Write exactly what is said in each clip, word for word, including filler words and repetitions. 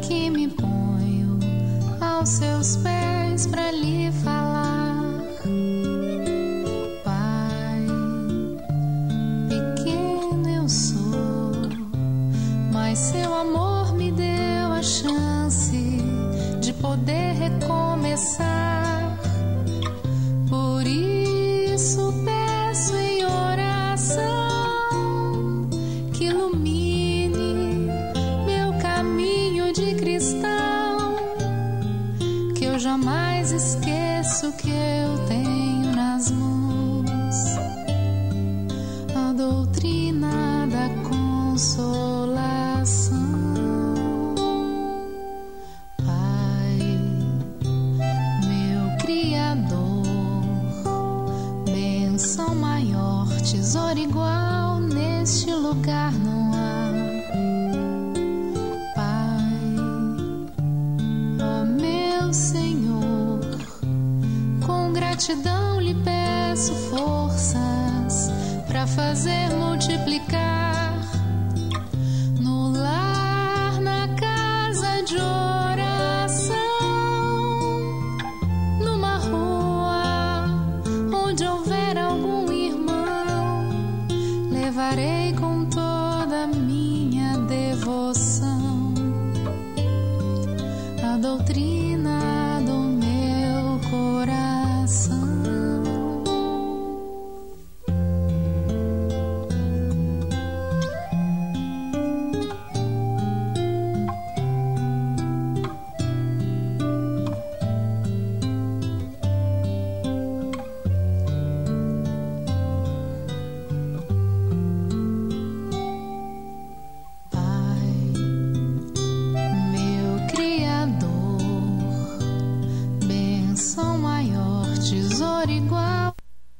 que me ponho aos seus pés para lhe falar. Pai, pequeno eu sou, mas seu amor me deu a chance de poder recomeçar. Por isso peço em oração que ilumine meu caminho de cristão, que eu jamais esqueço que eu tenho nas mãos a doutrina da consolação. Pai, meu Criador, bênção maior, tesouro igual neste lugar não há. Pai, ó meu Senhor, com gratidão lhe peço forças para fazer multiplicar no lar, na casa de oração, numa rua onde houver algum irmão, levarei com toda a minha devoção a doutrina do meu coração. Pai, meu Criador, bênção maior, tesouro igual.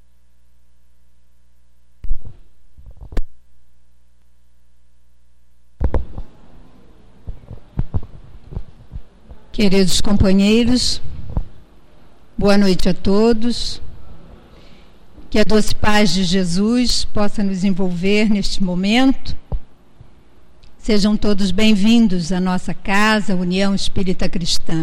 Queridos companheiros, boa noite a todos. Que a doce paz de Jesus possa nos envolver neste momento. Sejam todos bem-vindos à nossa casa, União Espírita Cristã.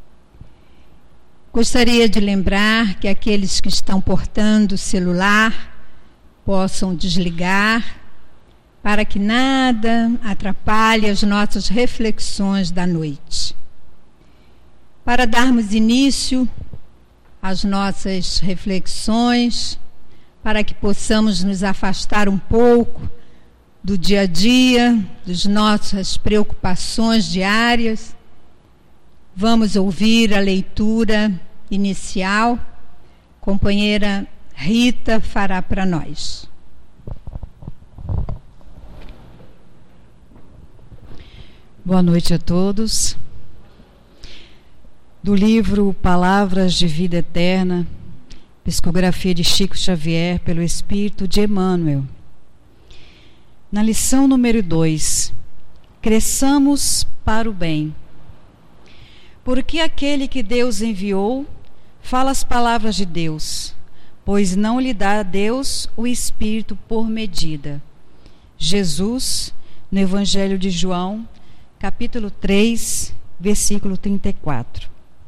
Gostaria de lembrar que aqueles que estão portando o celular possam desligar, para que nada atrapalhe as nossas reflexões da noite. Para darmos início às nossas reflexões, para que possamos nos afastar um pouco do dia a dia, das nossas preocupações diárias, vamos ouvir a leitura inicial. Companheira Rita fará para nós. Boa noite a todos. Do livro Palavras de Vida Eterna, psicografia de Chico Xavier, pelo Espírito de Emmanuel. Na lição número dois, cresçamos para o bem. Porque aquele que Deus enviou fala as palavras de Deus, pois não lhe dá a Deus o Espírito por medida. Jesus, no Evangelho de João, capítulo três, versículo trinta e quatro.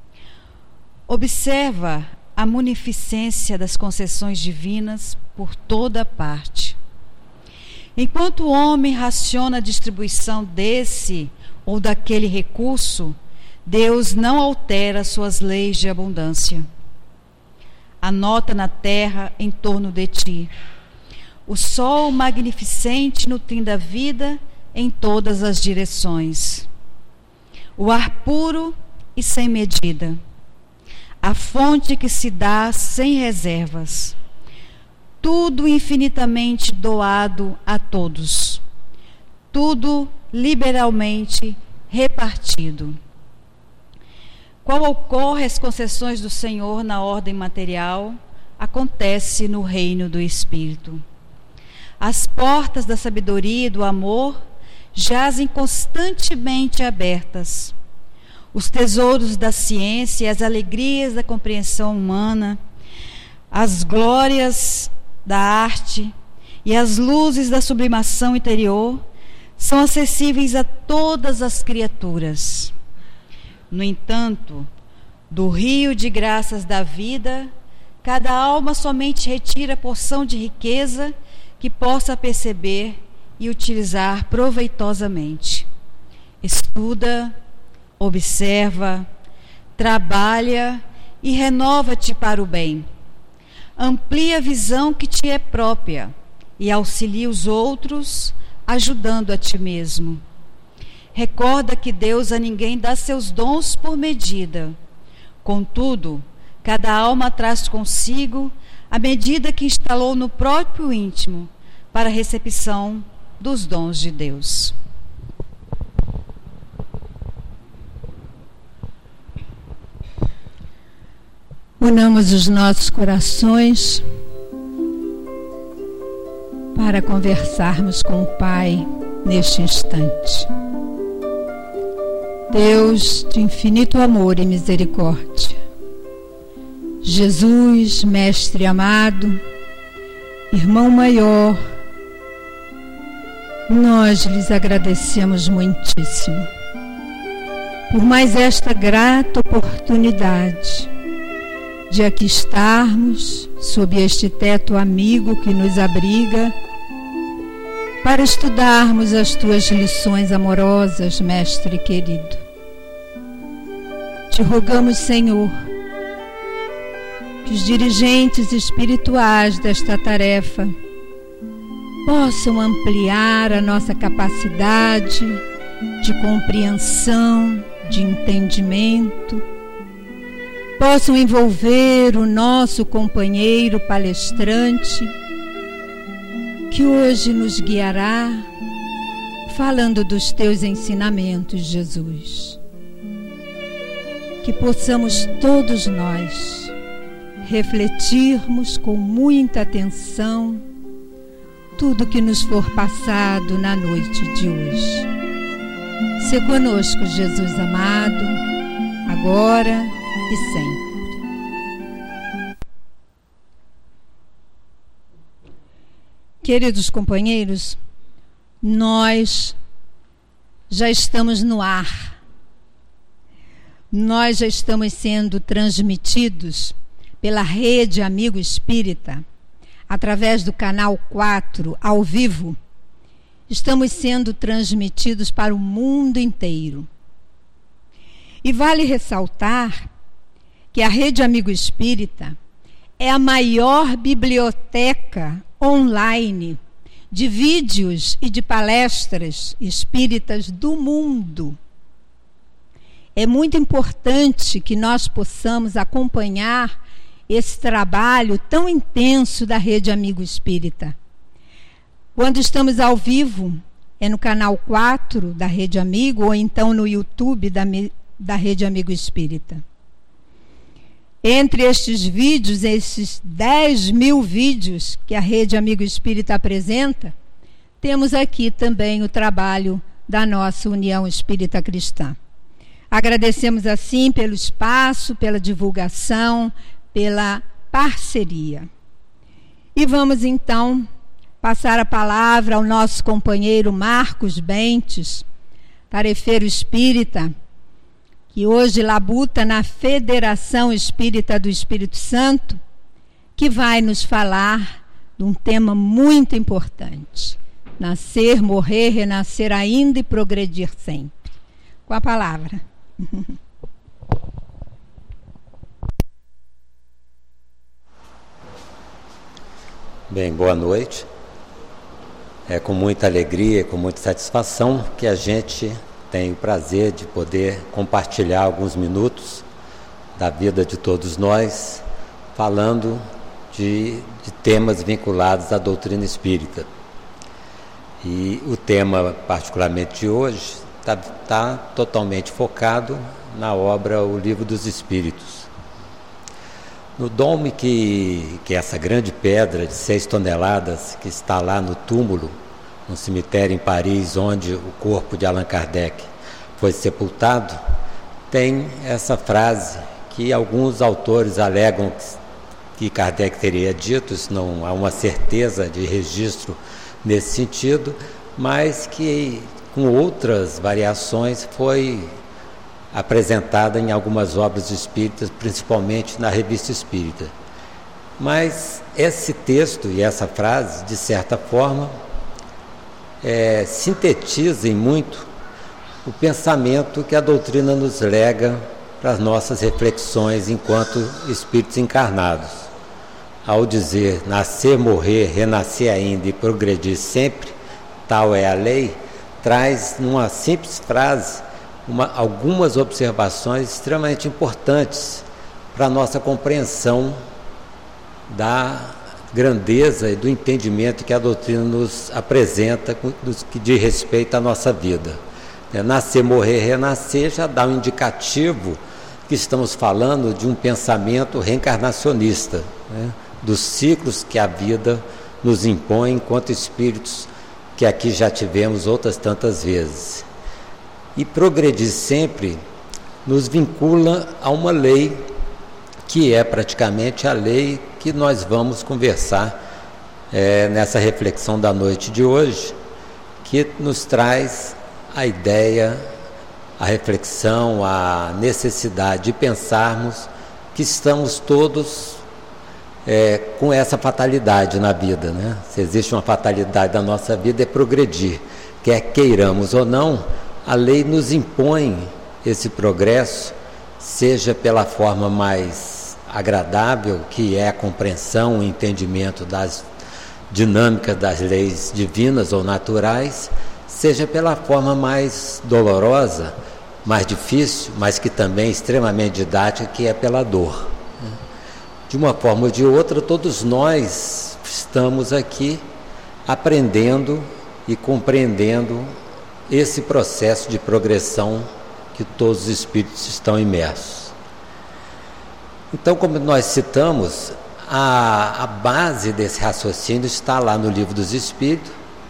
Observa a munificência das concessões divinas por toda parte. Enquanto o homem raciona a distribuição desse ou daquele recurso, Deus não altera suas leis de abundância. Anota na terra em torno de ti o sol magnificente nutrindo a vida em todas as direções, o ar puro e sem medida, a fonte que se dá sem reservas, tudo infinitamente doado a todos, tudo liberalmente repartido. Qual ocorre as concessões do Senhor na ordem material, acontece no reino do Espírito. As portas da sabedoria e do amor jazem constantemente abertas. Os tesouros da ciência e as alegrias da compreensão humana, as glórias da arte e as luzes da sublimação interior são acessíveis a todas as criaturas. No entanto, do rio de graças da vida, cada alma somente retira a porção de riqueza que possa perceber e utilizar proveitosamente. Estuda, observa, trabalha e renova-te para o bem. Amplia a visão que te é própria e auxilia os outros, ajudando a ti mesmo. Recorda que Deus a ninguém dá seus dons por medida. Contudo, cada alma traz consigo a medida que instalou no próprio íntimo para a recepção dos dons de Deus. Unamos os nossos corações para conversarmos com o Pai neste instante. Deus de infinito amor e misericórdia, Jesus, Mestre amado, Irmão maior, nós lhes agradecemos muitíssimo por mais esta grata oportunidade de aqui estarmos sob este teto amigo que nos abriga para estudarmos as tuas lições amorosas, Mestre querido. Te rogamos, Senhor, que os dirigentes espirituais desta tarefa possam ampliar a nossa capacidade de compreensão, de entendimento, possam envolver o nosso companheiro palestrante, que hoje nos guiará, falando dos teus ensinamentos, Jesus. Que possamos todos nós refletirmos com muita atenção tudo que nos for passado na noite de hoje. Se conosco, Jesus amado, agora e sempre. Queridos companheiros, nós já estamos no ar. Nós já estamos sendo transmitidos pela Rede Amigo Espírita, através do canal quatro, ao vivo. Estamos sendo transmitidos para o mundo inteiro. E vale ressaltar que a Rede Amigo Espírita é a maior biblioteca online de vídeos e de palestras espíritas do mundo. É muito importante que nós possamos acompanhar esse trabalho tão intenso da Rede Amigo Espírita. Quando estamos ao vivo, é no canal quatro da Rede Amigo, ou então no YouTube da, da Rede Amigo Espírita. Entre estes vídeos, esses dez mil vídeos que a Rede Amigo Espírita apresenta, temos aqui também o trabalho da nossa União Espírita Cristã. Agradecemos assim pelo espaço, pela divulgação, pela parceria. E vamos então passar a palavra ao nosso companheiro Marcos Bentes, tarefeiro espírita, que hoje labuta na Federação Espírita do Espírito Santo, que vai nos falar de um tema muito importante: nascer, morrer, renascer ainda e progredir sempre. Com a palavra. Bem, boa noite. É com muita alegria, com muita satisfação que a gente tem o prazer de poder compartilhar alguns minutos da vida de todos nós, falando de, de temas vinculados à doutrina espírita. E o tema, particularmente de hoje, está tá totalmente focado na obra O Livro dos Espíritos. No dome que, que é essa grande pedra de seis toneladas que está lá no túmulo, no cemitério em Paris, onde o corpo de Allan Kardec foi sepultado, tem essa frase que alguns autores alegam que Kardec teria dito, isso não há uma certeza de registro nesse sentido, mas que com outras variações foi apresentada em algumas obras espíritas, principalmente na Revista Espírita. Mas esse texto e essa frase, de certa forma, é, sintetizam muito o pensamento que a doutrina nos lega para as nossas reflexões enquanto espíritos encarnados. Ao dizer nascer, morrer, renascer ainda e progredir sempre, tal é a lei, traz numa simples frase uma, algumas observações extremamente importantes para a nossa compreensão da grandeza e do entendimento que a doutrina nos apresenta no que diz respeito à nossa vida. Nascer, morrer, renascer já dá um indicativo que estamos falando de um pensamento reencarnacionista, né? Dos ciclos que a vida nos impõe enquanto espíritos que aqui já tivemos outras tantas vezes. E progredir sempre nos vincula a uma lei que é praticamente a lei que nós vamos conversar é, nessa reflexão da noite de hoje, que nos traz a ideia, a reflexão, a necessidade de pensarmos que estamos todos é, com essa fatalidade na vida, né? Se existe uma fatalidade na nossa vida é progredir, quer queiramos ou não, a lei nos impõe esse progresso, seja pela forma mais agradável, que é a compreensão, o entendimento das dinâmicas das leis divinas ou naturais, seja pela forma mais dolorosa, mais difícil, mas que também é extremamente didática, que é pela dor. De uma forma ou de outra, todos nós estamos aqui aprendendo e compreendendo esse processo de progressão que todos os espíritos estão imersos. Então, como nós citamos, a, a base desse raciocínio está lá no Livro dos Espíritos,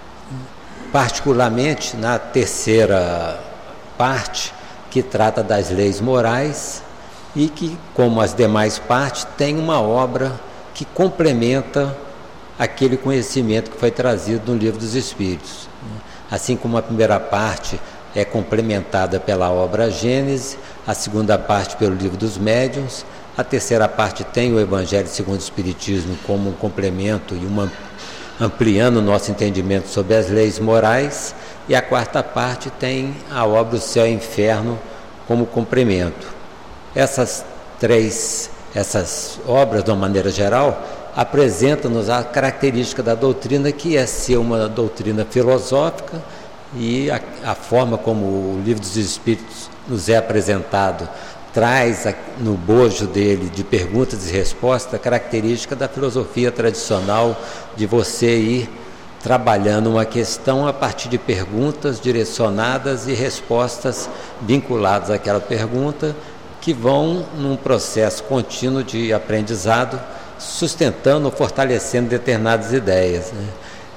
particularmente na terceira parte, que trata das leis morais e que, como as demais partes, tem uma obra que complementa aquele conhecimento que foi trazido no Livro dos Espíritos. Assim como a primeira parte é complementada pela obra Gênese, a segunda parte pelo Livro dos Médiuns, a terceira parte tem o Evangelho segundo o Espiritismo como um complemento e uma ampliando o nosso entendimento sobre as leis morais, e a quarta parte tem a obra O Céu e o Inferno como complemento. Essas três, essas obras, de uma maneira geral, apresentam-nos a característica da doutrina, que é ser uma doutrina filosófica, e a, a forma como o Livro dos Espíritos nos é apresentado traz no bojo dele de perguntas e respostas a característica da filosofia tradicional, de você ir trabalhando uma questão a partir de perguntas direcionadas e respostas vinculadas àquela pergunta, que vão num processo contínuo de aprendizado, sustentando ou fortalecendo determinadas ideias, né?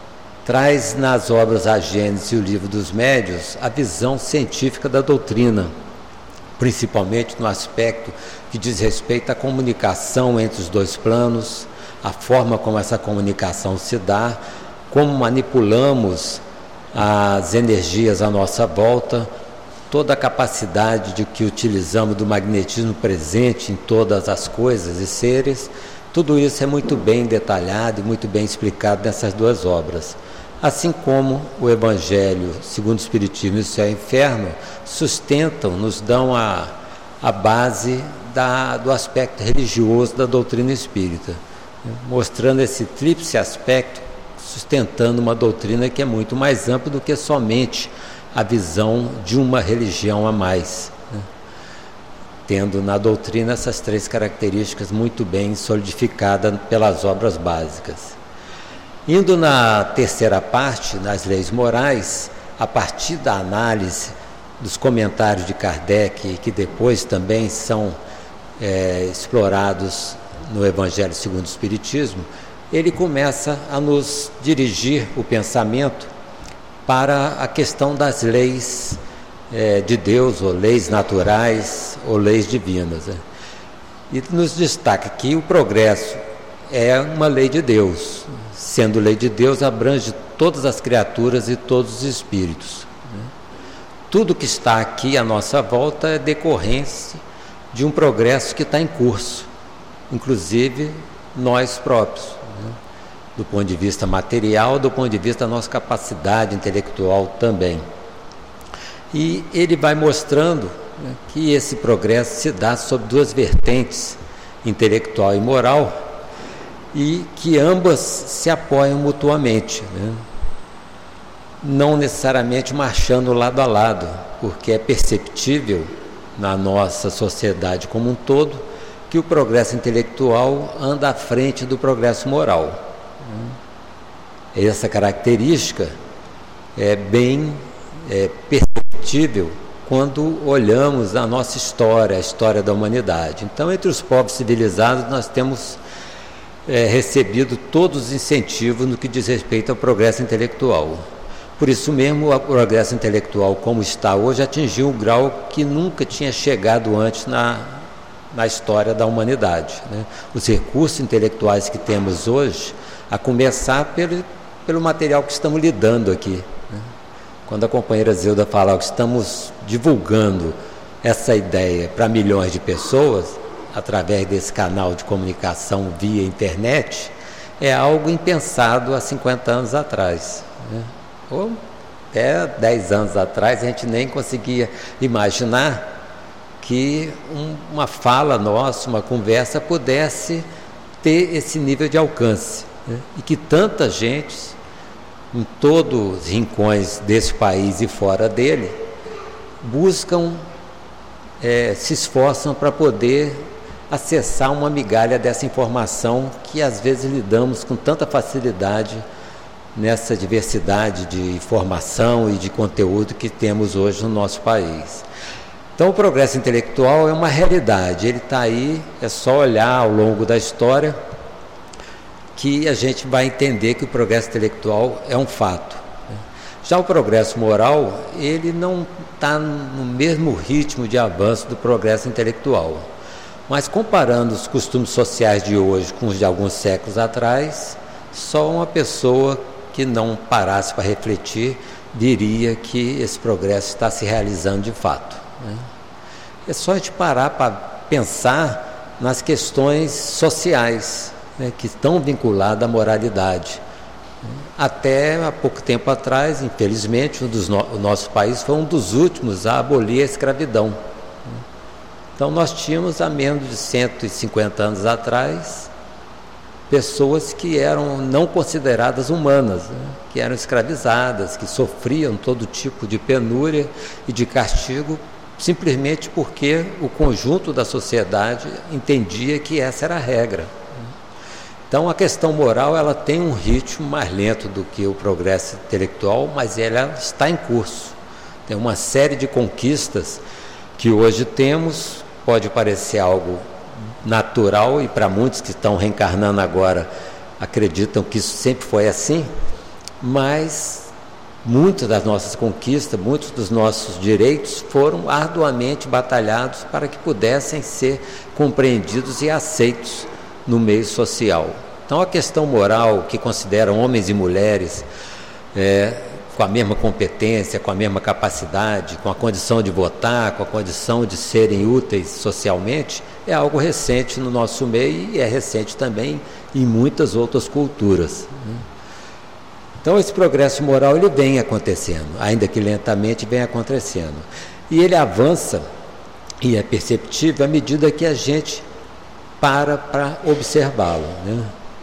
Traz nas obras A Gênese e o Livro dos Médiuns a visão científica da doutrina, principalmente no aspecto que diz respeito à comunicação entre os dois planos, a forma como essa comunicação se dá, como manipulamos as energias à nossa volta, toda a capacidade de que utilizamos do magnetismo presente em todas as coisas e seres. Tudo isso é muito bem detalhado e muito bem explicado nessas duas obras. Assim como o Evangelho segundo o Espiritismo e o Céu e o Inferno sustentam, nos dão a, a base da, do aspecto religioso da doutrina espírita, mostrando esse tríplice aspecto, sustentando uma doutrina que é muito mais ampla do que somente a visão de uma religião a mais, né? Tendo na doutrina essas três características muito bem solidificadas pelas obras básicas. Indo na terceira parte, nas leis morais, a partir da análise dos comentários de Kardec, que depois também são é, explorados no Evangelho segundo o Espiritismo, ele começa a nos dirigir o pensamento para a questão das leis é, de Deus, ou leis naturais, ou leis divinas, né? E nos destaca que o progresso é uma lei de Deus. Sendo lei de Deus, abrange todas as criaturas e todos os espíritos, né? tudo que está aqui à nossa volta é decorrência de um progresso que está em curso, inclusive nós próprios, né? Do ponto de vista material, do ponto de vista da nossa capacidade intelectual também. E ele vai mostrando, né, que esse progresso se dá sob duas vertentes, intelectual e moral, e que ambas se apoiam mutuamente, né? Não necessariamente marchando lado a lado, porque é perceptível na nossa sociedade como um todo que o progresso intelectual anda à frente do progresso moral. Essa característica é bem é, perceptível quando olhamos a nossa história, a história da humanidade. Então, entre os povos civilizados, nós temos é, recebido todos os incentivos no que diz respeito ao progresso intelectual. Por isso mesmo, o progresso intelectual, como está hoje, atingiu um grau que nunca tinha chegado antes na, na história da humanidade, né? Os recursos intelectuais que temos hoje, a começar pelo, pelo material que estamos lidando aqui, né? Quando a companheira Zilda fala que estamos divulgando essa ideia para milhões de pessoas, através desse canal de comunicação via internet, é algo impensado há cinquenta anos atrás, né? Ou até dez anos atrás a gente nem conseguia imaginar que um, uma fala nossa, uma conversa pudesse ter esse nível de alcance, né? E que tanta gente, em todos os rincões desse país e fora dele, buscam, é, se esforçam para poder acessar uma migalha dessa informação que às vezes lidamos com tanta facilidade nessa diversidade de informação e de conteúdo que temos hoje no nosso país. Então, o progresso intelectual é uma realidade, ele está aí, é só olhar ao longo da história que a gente vai entender que o progresso intelectual é um fato. Já o progresso moral, ele não está no mesmo ritmo de avanço do progresso intelectual. Mas comparando os costumes sociais de hoje com os de alguns séculos atrás, só uma pessoa que não parasse para refletir diria que esse progresso está se realizando de fato, né? É só a gente parar para pensar nas questões sociais, né, que estão vinculadas à moralidade. Até há pouco tempo atrás, infelizmente, um dos no- o nosso país foi um dos últimos a abolir a escravidão. Então nós tínhamos há menos de cento e cinquenta anos atrás pessoas que eram não consideradas humanas, né? Que eram escravizadas, que sofriam todo tipo de penúria e de castigo, simplesmente porque o conjunto da sociedade entendia que essa era a regra. Então a questão moral, ela tem um ritmo mais lento do que o progresso intelectual, mas ela está em curso. Tem uma série de conquistas que hoje temos, pode parecer algo natural, e para muitos que estão reencarnando agora acreditam que isso sempre foi assim, mas muitas das nossas conquistas, muitos dos nossos direitos foram arduamente batalhados para que pudessem ser compreendidos e aceitos no meio social. Então a questão moral, que considera homens e mulheres é, com a mesma competência, com a mesma capacidade, com a condição de votar, com a condição de serem úteis socialmente, é algo recente no nosso meio e é recente também em muitas outras culturas, né? Então esse progresso moral, ele vem acontecendo, ainda que lentamente vem acontecendo. E ele avança, e é perceptível à medida que a gente para para observá-lo, né?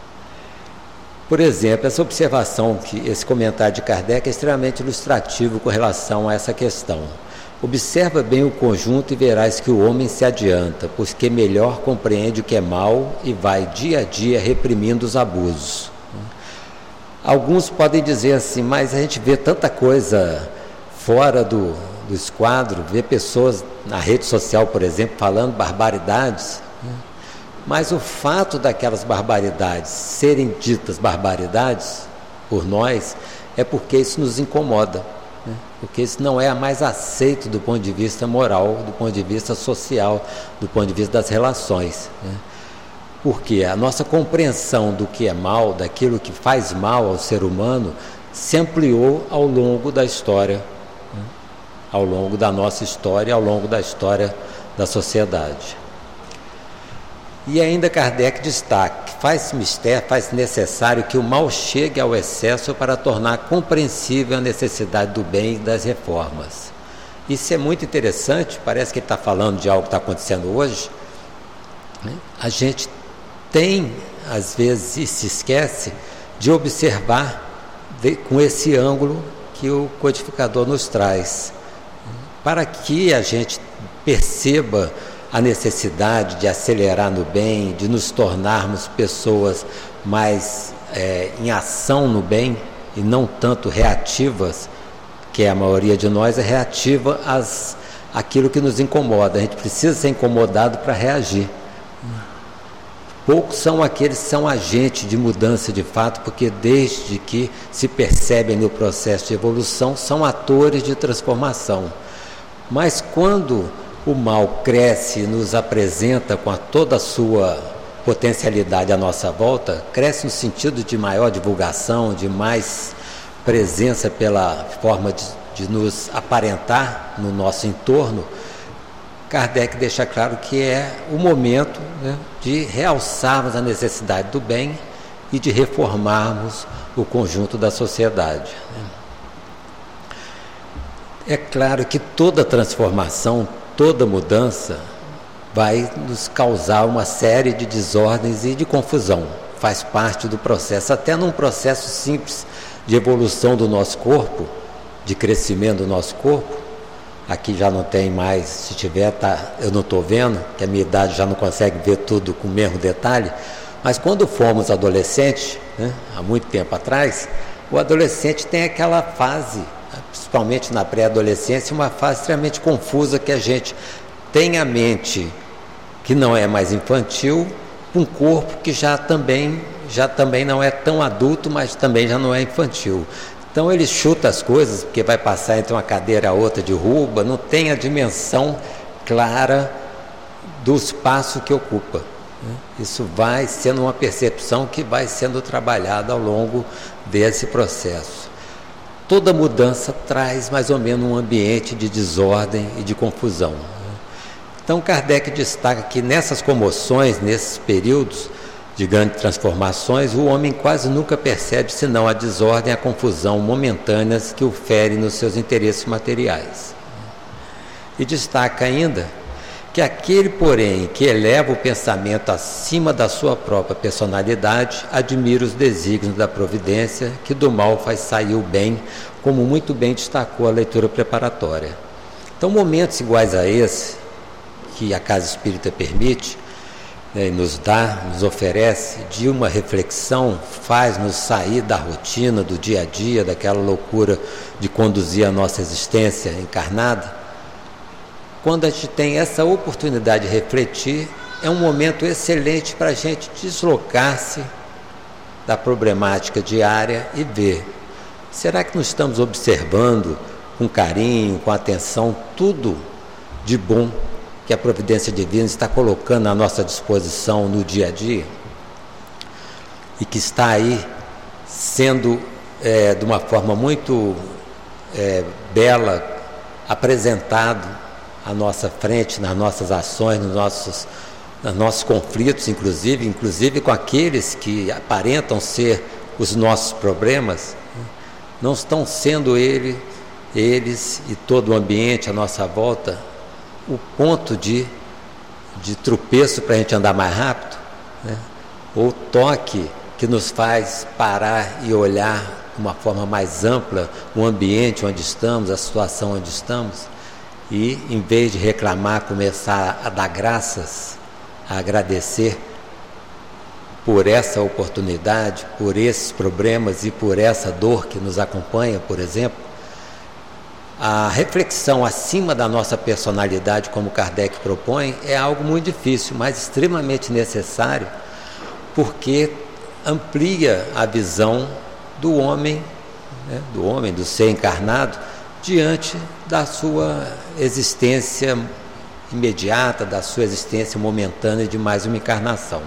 Por exemplo, essa observação, que esse comentário de Kardec é extremamente ilustrativo com relação a essa questão. Observa bem o conjunto e verás que o homem se adianta, pois que melhor compreende o que é mal e vai dia a dia reprimindo os abusos. Alguns podem dizer assim, mas a gente vê tanta coisa fora do, do esquadro, vê pessoas na rede social, por exemplo, falando barbaridades, né? Mas o fato daquelas barbaridades serem ditas barbaridades por nós é porque isso nos incomoda, né? Porque isso não é mais aceito do ponto de vista moral, do ponto de vista social, do ponto de vista das relações, né? Porque a nossa compreensão do que é mal, daquilo que faz mal ao ser humano, se ampliou ao longo da história, né? ao longo da nossa história, ao longo da história da sociedade. E ainda Kardec destaca que faz-se mistério, faz-se necessário que o mal chegue ao excesso para tornar compreensível a necessidade do bem e das reformas. Isso é muito interessante, parece que ele está falando de algo que está acontecendo hoje. A gente tem, às vezes, e se esquece de observar de, com esse ângulo que o codificador nos traz, para que a gente perceba a necessidade de acelerar no bem, de nos tornarmos pessoas mais é, em ação no bem e não tanto reativas, que a maioria de nós é reativa às, àquilo que nos incomoda. A gente precisa ser incomodado para reagir. Poucos são aqueles que são agentes de mudança de fato, porque desde que se percebem no processo de evolução, são atores de transformação. Mas quando o mal cresce e nos apresenta com a toda a sua potencialidade à nossa volta, cresce no sentido de maior divulgação, de mais presença pela forma de, de nos aparentar no nosso entorno, Kardec deixa claro que é o momento, né, de realçarmos a necessidade do bem e de reformarmos o conjunto da sociedade. É claro que toda transformação, toda mudança vai nos causar uma série de desordens e de confusão. Faz parte do processo, até num processo simples de evolução do nosso corpo, de crescimento do nosso corpo. Aqui já não tem mais, se tiver, tá, eu não estou vendo, que a minha idade já não consegue ver tudo com o mesmo detalhe, mas quando fomos adolescentes, né, há muito tempo atrás, o adolescente tem aquela fase, principalmente na pré-adolescência, uma fase extremamente confusa, que a gente tem a mente que não é mais infantil, um corpo que já também, já também não é tão adulto, mas também já não é infantil. Então ele chuta as coisas, porque vai passar entre uma cadeira a outra, derruba, não tem a dimensão clara do espaço que ocupa. Isso vai sendo uma percepção que vai sendo trabalhada ao longo desse processo. Toda mudança traz mais ou menos um ambiente de desordem e de confusão. Então Kardec destaca que nessas comoções, nesses períodos de grandes transformações, o homem quase nunca percebe senão a desordem e a confusão momentâneas que o ferem nos seus interesses materiais. E destaca ainda que aquele, porém, que eleva o pensamento acima da sua própria personalidade, admira os desígnios da providência, que do mal faz sair o bem, como muito bem destacou a leitura preparatória. Então, momentos iguais a esse, que a Casa Espírita permite, né, nos dá, nos oferece, de uma reflexão, faz-nos sair da rotina, do dia a dia, daquela loucura de conduzir a nossa existência encarnada. Quando a gente tem essa oportunidade de refletir, é um momento excelente para a gente deslocar-se da problemática diária e ver, será que nós estamos observando com carinho, com atenção, tudo de bom que a providência divina está colocando à nossa disposição no dia a dia, e que está aí sendo é, de uma forma muito é, bela apresentado à nossa frente, nas nossas ações, nos nossos, nos nossos conflitos, inclusive, inclusive com aqueles que aparentam ser os nossos problemas, não estão sendo ele, eles e todo o ambiente à nossa volta o ponto de, de tropeço para a gente andar mais rápido, né? Ou toque que nos faz parar e olhar de uma forma mais ampla o ambiente onde estamos, a situação onde estamos, e em vez de reclamar, começar a dar graças, a agradecer por essa oportunidade, por esses problemas e por essa dor que nos acompanha, por exemplo. A reflexão acima da nossa personalidade, como Kardec propõe, é algo muito difícil, mas extremamente necessário, porque amplia a visão do homem, né, do homem, do ser encarnado, diante da sua existência imediata, da sua existência momentânea de mais uma encarnação.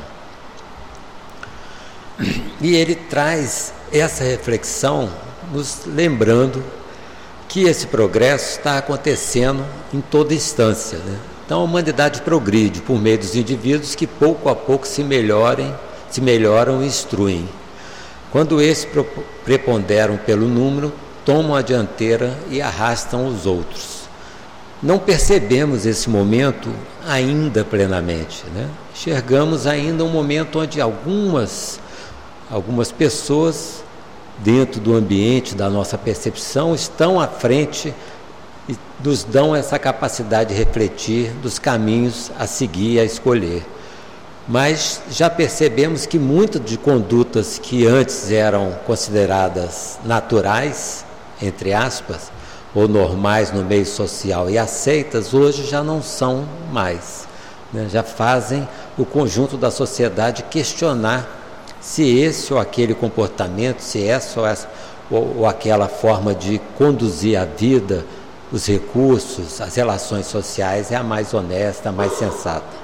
E ele traz essa reflexão nos lembrando que esse progresso está acontecendo em toda instância, né? Então a humanidade progride por meio dos indivíduos que pouco a pouco se melhorem, se melhoram e instruem. Quando esses preponderam pelo número, tomam a dianteira e arrastam os outros. Não percebemos esse momento ainda plenamente, né? Enxergamos ainda um momento onde algumas, algumas pessoas, dentro do ambiente da nossa percepção, estão à frente e nos dão essa capacidade de refletir dos caminhos a seguir, a escolher. Mas já percebemos que muitas de condutas que antes eram consideradas naturais, entre aspas, ou normais no meio social e aceitas, hoje já não são mais, né? Já fazem o conjunto da sociedade questionar se esse ou aquele comportamento, se essa ou, essa, ou, ou aquela forma de conduzir a vida, os recursos, as relações sociais é a mais honesta, a mais sensata.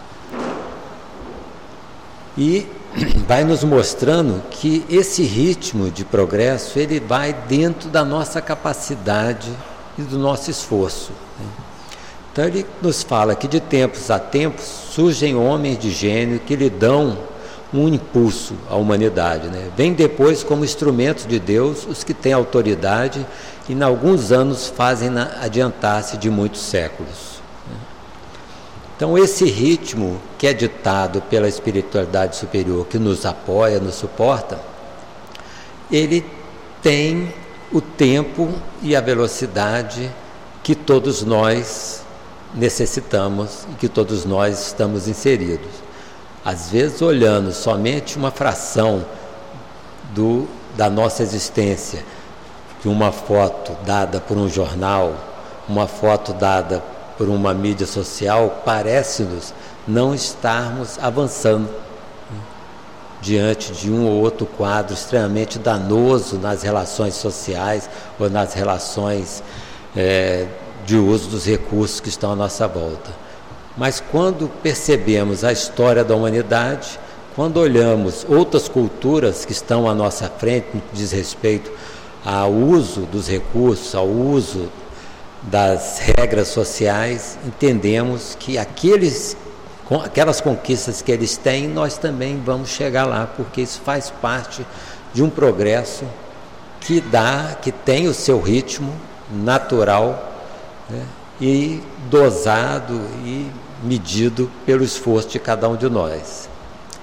E vai nos mostrando que esse ritmo de progresso, ele vai dentro da nossa capacidade e do nosso esforço, né? Então ele nos fala que de tempos a tempos surgem homens de gênio que lhe dão um impulso à humanidade, né? Vem depois como instrumentos de Deus os que têm autoridade e em alguns anos fazem adiantar-se de muitos séculos. Então esse ritmo que é ditado pela espiritualidade superior, que nos apoia, nos suporta, ele tem o tempo e a velocidade que todos nós necessitamos e que todos nós estamos inseridos. Às vezes olhando somente uma fração do, da nossa existência, de uma foto dada por um jornal, uma foto dada por uma mídia social, parece-nos não estarmos avançando, né, diante de um ou outro quadro extremamente danoso nas relações sociais ou nas relações é, de uso dos recursos que estão à nossa volta. Mas quando percebemos a história da humanidade, quando olhamos outras culturas que estão à nossa frente no que diz respeito ao uso dos recursos, ao uso das regras sociais, entendemos que aqueles, aquelas conquistas que eles têm, nós também vamos chegar lá, porque isso faz parte de um progresso que dá, que tem o seu ritmo natural, né, e dosado e medido pelo esforço de cada um de nós.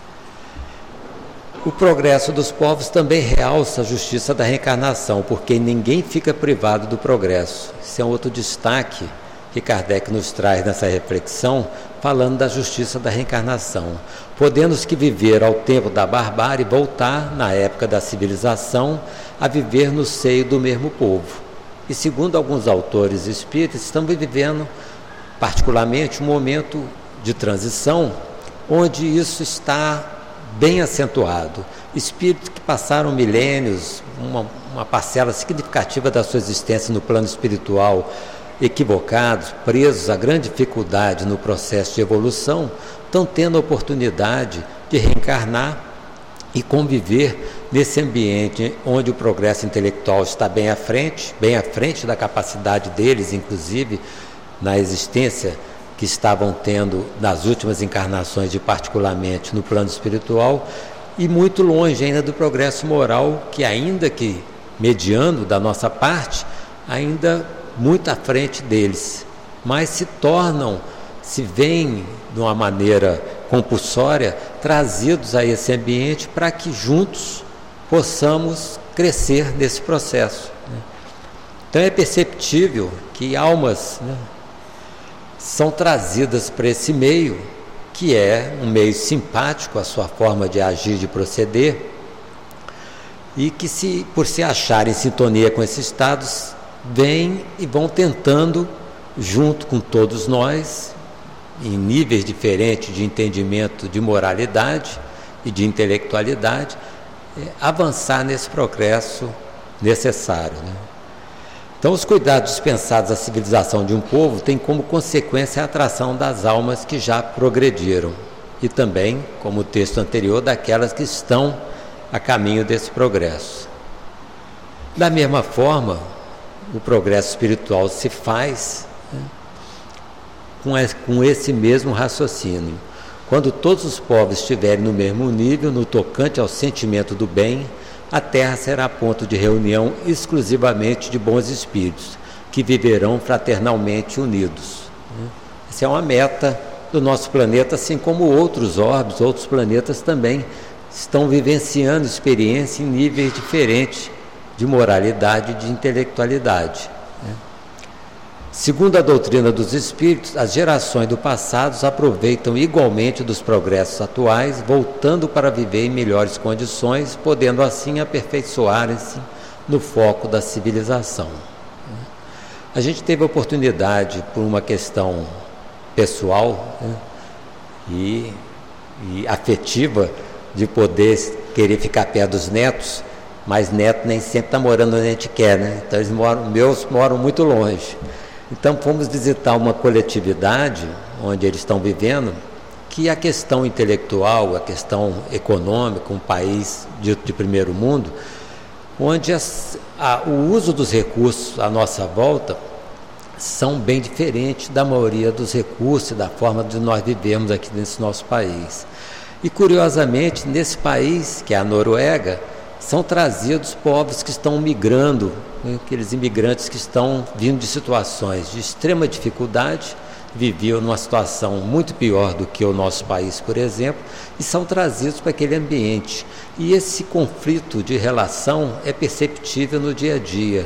O progresso dos povos também realça a justiça da reencarnação, porque ninguém fica privado do progresso. Esse é um outro destaque que Kardec nos traz nessa reflexão, falando da justiça da reencarnação. Podendo os que viveram ao tempo da barbárie voltar, na época da civilização, a viver no seio do mesmo povo. E segundo alguns autores espíritas, estamos vivendo particularmente um momento de transição, onde isso está bem acentuado. Espíritos que passaram milênios, uma, uma parcela significativa da sua existência no plano espiritual, equivocados, presos a grande dificuldade no processo de evolução, estão tendo a oportunidade de reencarnar e conviver nesse ambiente onde o progresso intelectual está bem à frente, bem à frente da capacidade deles, inclusive na existência que estavam tendo nas últimas encarnações, e particularmente no plano espiritual, e muito longe ainda do progresso moral, que ainda que mediando da nossa parte, ainda muito à frente deles, mas se tornam, se veem de uma maneira compulsória, trazidos a esse ambiente para que juntos possamos crescer nesse processo, né? Então é perceptível que almas, né, são trazidas para esse meio, que é um meio simpático, a sua forma de agir, de proceder, e que, se, por se acharem em sintonia com esses estados, vêm e vão tentando, junto com todos nós, em níveis diferentes de entendimento de moralidade e de intelectualidade, é, avançar nesse progresso necessário, né? Então, os cuidados dispensados à civilização de um povo têm como consequência a atração das almas que já progrediram e também, como o texto anterior, daquelas que estão a caminho desse progresso. Da mesma forma, o progresso espiritual se faz, né, com esse mesmo raciocínio. Quando todos os povos estiverem no mesmo nível, no tocante ao sentimento do bem, a Terra será ponto de reunião exclusivamente de bons espíritos, que viverão fraternalmente unidos. Essa é uma meta do nosso planeta, assim como outros orbes, outros planetas também estão vivenciando experiência em níveis diferentes de moralidade e de intelectualidade. Segundo a doutrina dos espíritos, as gerações do passado aproveitam igualmente dos progressos atuais, voltando para viver em melhores condições, podendo assim aperfeiçoarem-se no foco da civilização. A gente teve a oportunidade, por uma questão pessoal, né, e, e afetiva, de poder querer ficar perto dos netos, mas neto nem sempre está morando onde a gente quer, né? Então eles moram, meus moram muito longe. Então fomos visitar uma coletividade onde eles estão vivendo, que a questão intelectual, a questão econômica, um país dito de primeiro mundo, onde as, a, o uso dos recursos à nossa volta são bem diferentes da maioria dos recursos, da forma de nós vivemos aqui nesse nosso país. E curiosamente, nesse país, que é a Noruega, são trazidos povos que estão migrando, né, aqueles imigrantes que estão vindo de situações de extrema dificuldade, viviam numa situação muito pior do que o nosso país, por exemplo, e são trazidos para aquele ambiente. E esse conflito de relação é perceptível no dia a dia.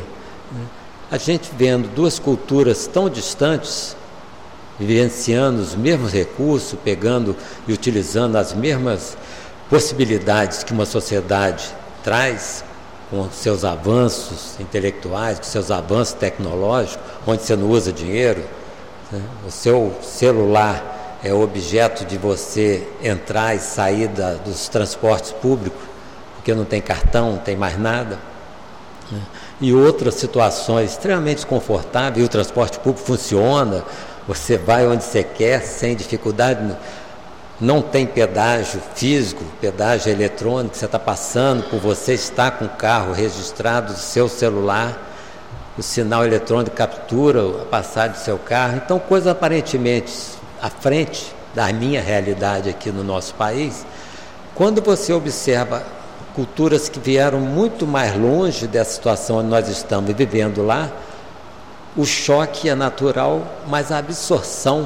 A gente vendo duas culturas tão distantes, vivenciando os mesmos recursos, pegando e utilizando as mesmas possibilidades que uma sociedade traz, com seus avanços intelectuais, com seus avanços tecnológicos, onde você não usa dinheiro, né? O seu celular é objeto de você entrar e sair da, dos transportes públicos, porque não tem cartão, não tem mais nada, né? E outras situações extremamente desconfortáveis, e o transporte público funciona, você vai onde você quer, sem dificuldade, não tem pedágio físico, pedágio eletrônico, você está passando por você está com o carro registrado do seu celular, o sinal eletrônico captura a passagem do seu carro. Então, coisas aparentemente à frente da minha realidade aqui no nosso país, quando você observa culturas que vieram muito mais longe dessa situação onde nós estamos vivendo lá, o choque é natural, mas a absorção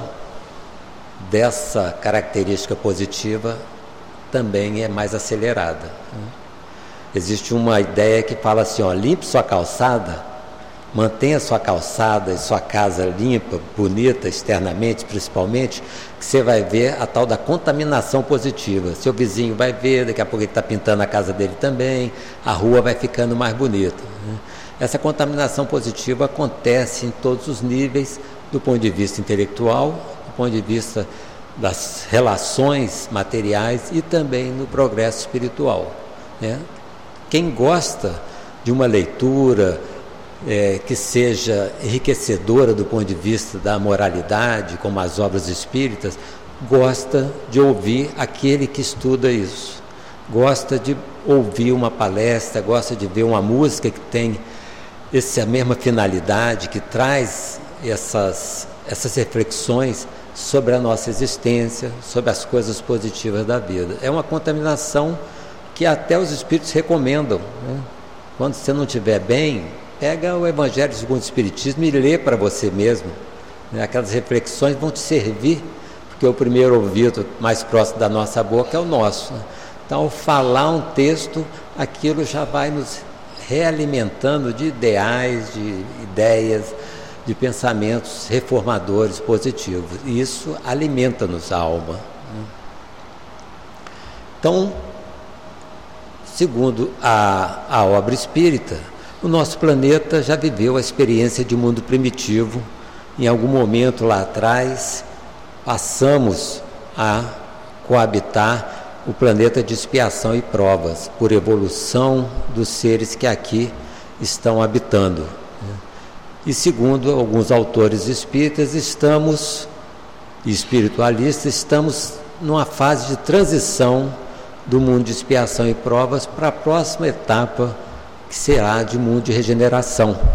dessa característica positiva também é mais acelerada. Existe uma ideia que fala assim, ó, limpe sua calçada, mantenha sua calçada e sua casa limpa, bonita, externamente principalmente, que você vai ver a tal da contaminação positiva. Seu vizinho vai ver, daqui a pouco ele está pintando a casa dele também, a rua vai ficando mais bonita. Essa contaminação positiva acontece em todos os níveis, do ponto de vista intelectual, do ponto de vista das relações materiais e também no progresso espiritual, né? Quem gosta de uma leitura é, que seja enriquecedora do ponto de vista da moralidade, como as obras espíritas, gosta de ouvir aquele que estuda isso, gosta de ouvir uma palestra, gosta de ver uma música que tem essa mesma finalidade, que traz essas, essas reflexões sobre a nossa existência, sobre as coisas positivas da vida. É uma contaminação que até os espíritos recomendam, né? Quando você não estiver bem, pega o Evangelho segundo o Espiritismo e lê para você mesmo, né? Aquelas reflexões vão te servir, porque o primeiro ouvido mais próximo da nossa boca é o nosso, né? Então, ao falar um texto, aquilo já vai nos realimentando de ideais, de ideias, de pensamentos reformadores, positivos. E isso alimenta-nos a alma. Então, segundo a, a obra espírita, o nosso planeta já viveu a experiência de mundo primitivo. Em algum momento lá atrás, passamos a coabitar o planeta de expiação e provas, por evolução dos seres que aqui estão habitando. E segundo alguns autores espíritas, estamos, espiritualistas, estamos numa fase de transição do mundo de expiação e provas para a próxima etapa, que será de mundo de regeneração,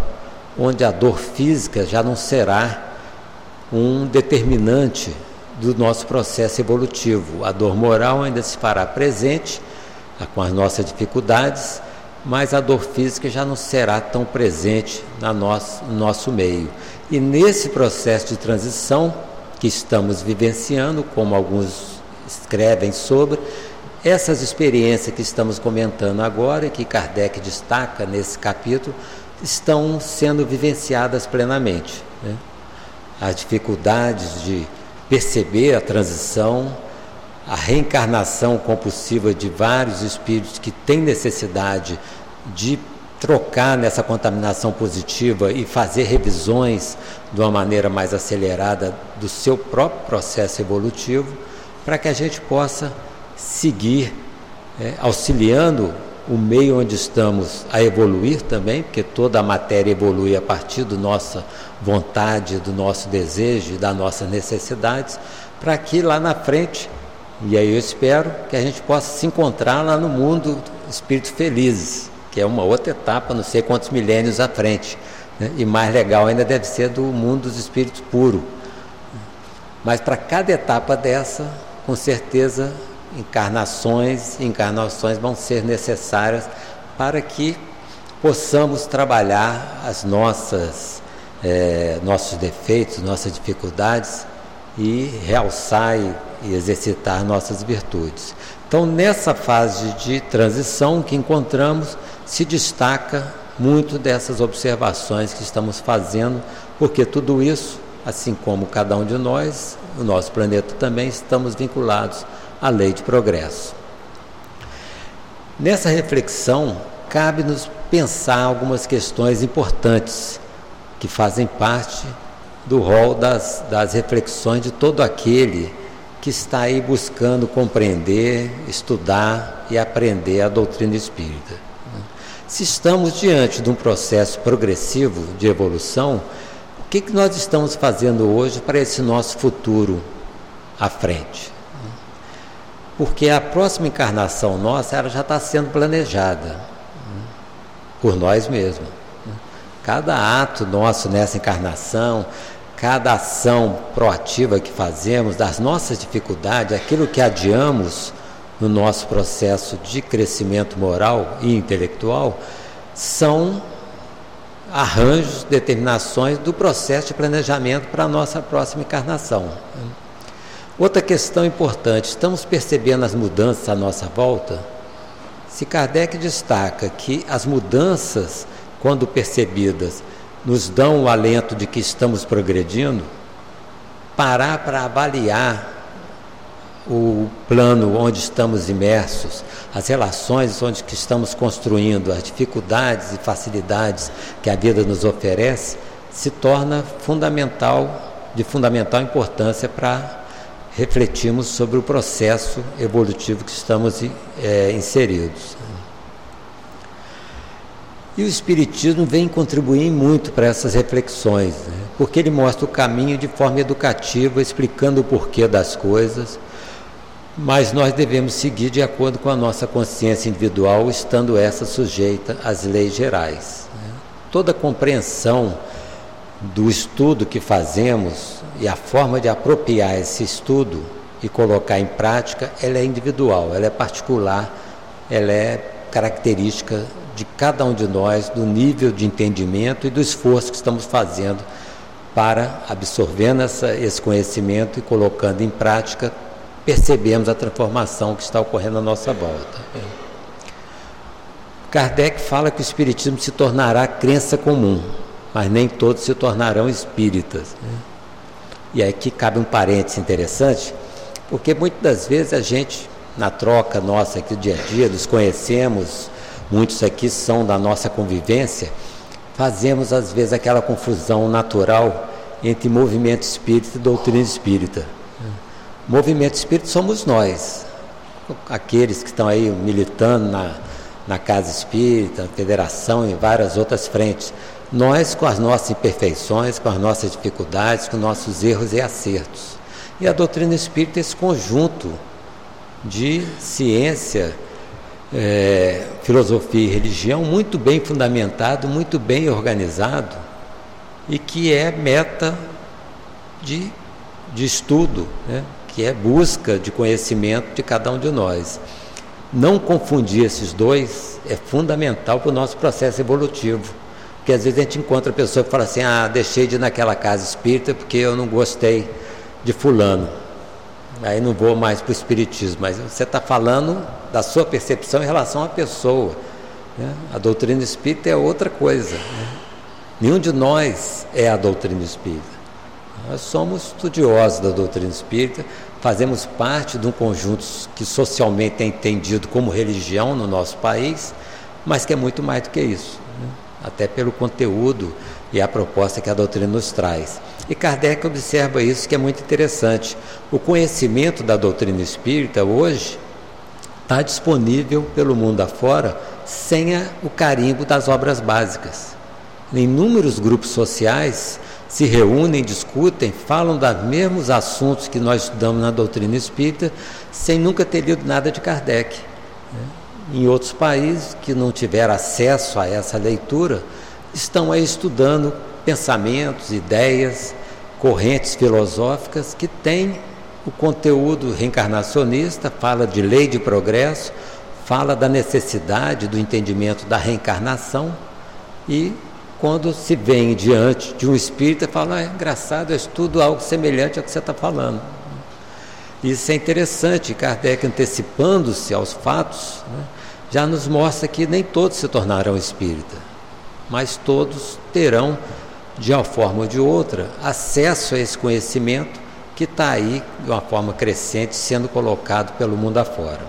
onde a dor física já não será um determinante do nosso processo evolutivo. A dor moral ainda se fará presente com as nossas dificuldades, mas a dor física já não será tão presente na nosso, no nosso meio. E nesse processo de transição que estamos vivenciando, como alguns escrevem sobre, essas experiências que estamos comentando agora, e que Kardec destaca nesse capítulo, estão sendo vivenciadas plenamente, né? As dificuldades de perceber a transição, a reencarnação compulsiva de vários espíritos que têm necessidade de trocar nessa contaminação positiva e fazer revisões de uma maneira mais acelerada do seu próprio processo evolutivo, para que a gente possa seguir é, auxiliando o meio onde estamos a evoluir também, porque toda a matéria evolui a partir da nossa vontade, do nosso desejo e das nossas necessidades, para que lá na frente, e aí eu espero que a gente possa se encontrar lá no mundo espíritos felizes, que é uma outra etapa, não sei quantos milênios à frente, né? E mais legal ainda deve ser do mundo dos espíritos puros. Mas para cada etapa dessa, com certeza, encarnações e encarnações vão ser necessárias para que possamos trabalhar as nossas, é, nossos defeitos, nossas dificuldades e realçar e, e exercitar nossas virtudes. Então, nessa fase de transição que encontramos, se destaca muito dessas observações que estamos fazendo, porque tudo isso, assim como cada um de nós, o nosso planeta também, estamos vinculados à lei de progresso. Nessa reflexão, cabe-nos pensar algumas questões importantes que fazem parte do rol das, das reflexões de todo aquele que está aí buscando compreender, estudar e aprender a doutrina espírita. Se estamos diante de um processo progressivo de evolução, o que, que nós estamos fazendo hoje para esse nosso futuro à frente? Porque a próxima encarnação nossa, ela já está sendo planejada por nós mesmos. Cada ato nosso nessa encarnação, cada ação proativa que fazemos, das nossas dificuldades, aquilo que adiamos no nosso processo de crescimento moral e intelectual, são arranjos, determinações do processo de planejamento para a nossa próxima encarnação. Outra questão importante, estamos percebendo as mudanças à nossa volta? Se Kardec destaca que as mudanças, quando percebidas, nos dão o alento de que estamos progredindo, parar para avaliar o plano onde estamos imersos, as relações onde que estamos construindo, as dificuldades e facilidades que a vida nos oferece, se torna fundamental, de fundamental importância para refletirmos sobre o processo evolutivo que estamos é, inseridos. E o Espiritismo vem contribuir muito para essas reflexões, né? Porque ele mostra o caminho de forma educativa, explicando o porquê das coisas, mas nós devemos seguir de acordo com a nossa consciência individual, estando essa sujeita às leis gerais, né? Toda a compreensão do estudo que fazemos e a forma de apropriar esse estudo e colocar em prática, ela é individual, ela é particular, ela é característica de cada um de nós, do nível de entendimento e do esforço que estamos fazendo para, absorvendo essa, esse conhecimento e colocando em prática, percebemos a transformação que está ocorrendo à nossa volta. Kardec fala que o Espiritismo se tornará crença comum, mas nem todos se tornarão espíritas. E aqui cabe um parênteses interessante, porque muitas das vezes a gente, na troca nossa aqui do dia a dia, nos conhecemos, muitos aqui são da nossa convivência, fazemos às vezes aquela confusão natural entre movimento espírita e doutrina espírita. Movimento espírita somos nós, aqueles que estão aí militando na, na Casa Espírita, na Federação e várias outras frentes. Nós com as nossas imperfeições, com as nossas dificuldades, com nossos erros e acertos. E a doutrina espírita é esse conjunto de ciência, é, filosofia e religião muito bem fundamentado, muito bem organizado, e que é meta de, de estudo, né? Que é busca de conhecimento de cada um de nós. Não confundir esses dois é fundamental para o nosso processo evolutivo, porque às vezes a gente encontra a pessoa que fala assim, ah, deixei de ir naquela casa espírita porque eu não gostei de fulano, aí não vou mais para o espiritismo. Mas você está falando da sua percepção em relação à pessoa, né? A doutrina espírita é outra coisa, né? Nenhum de nós é a doutrina espírita. Nós somos estudiosos da doutrina espírita, fazemos parte de um conjunto que socialmente é entendido como religião no nosso país, mas que é muito mais do que isso, né? Até pelo conteúdo e a proposta que a doutrina nos traz. E Kardec observa isso, que é muito interessante. O conhecimento da doutrina espírita hoje está disponível pelo mundo afora sem a, o carimbo das obras básicas. Inúmeros grupos sociais se reúnem, discutem, falam dos mesmos assuntos que nós estudamos na doutrina espírita, sem nunca ter lido nada de Kardec. Em outros países que não tiveram acesso a essa leitura, estão aí estudando pensamentos, ideias, correntes filosóficas que têm o conteúdo reencarnacionista, fala de lei de progresso, fala da necessidade do entendimento da reencarnação, e quando se vem diante de um espírita, fala, ah, é engraçado, eu estudo algo semelhante ao que você está falando. Isso é interessante. Kardec, antecipando-se aos fatos, né, já nos mostra que nem todos se tornarão espírita, mas todos terão, de uma forma ou de outra, acesso a esse conhecimento que está aí, de uma forma crescente, sendo colocado pelo mundo afora.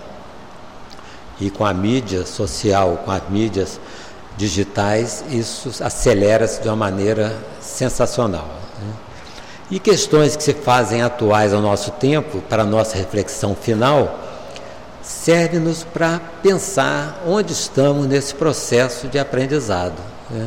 E com a mídia social, com as mídias digitais, isso acelera-se de uma maneira sensacional, né? E questões que se fazem atuais ao nosso tempo, para a nossa reflexão final, servem-nos para pensar onde estamos nesse processo de aprendizado, né?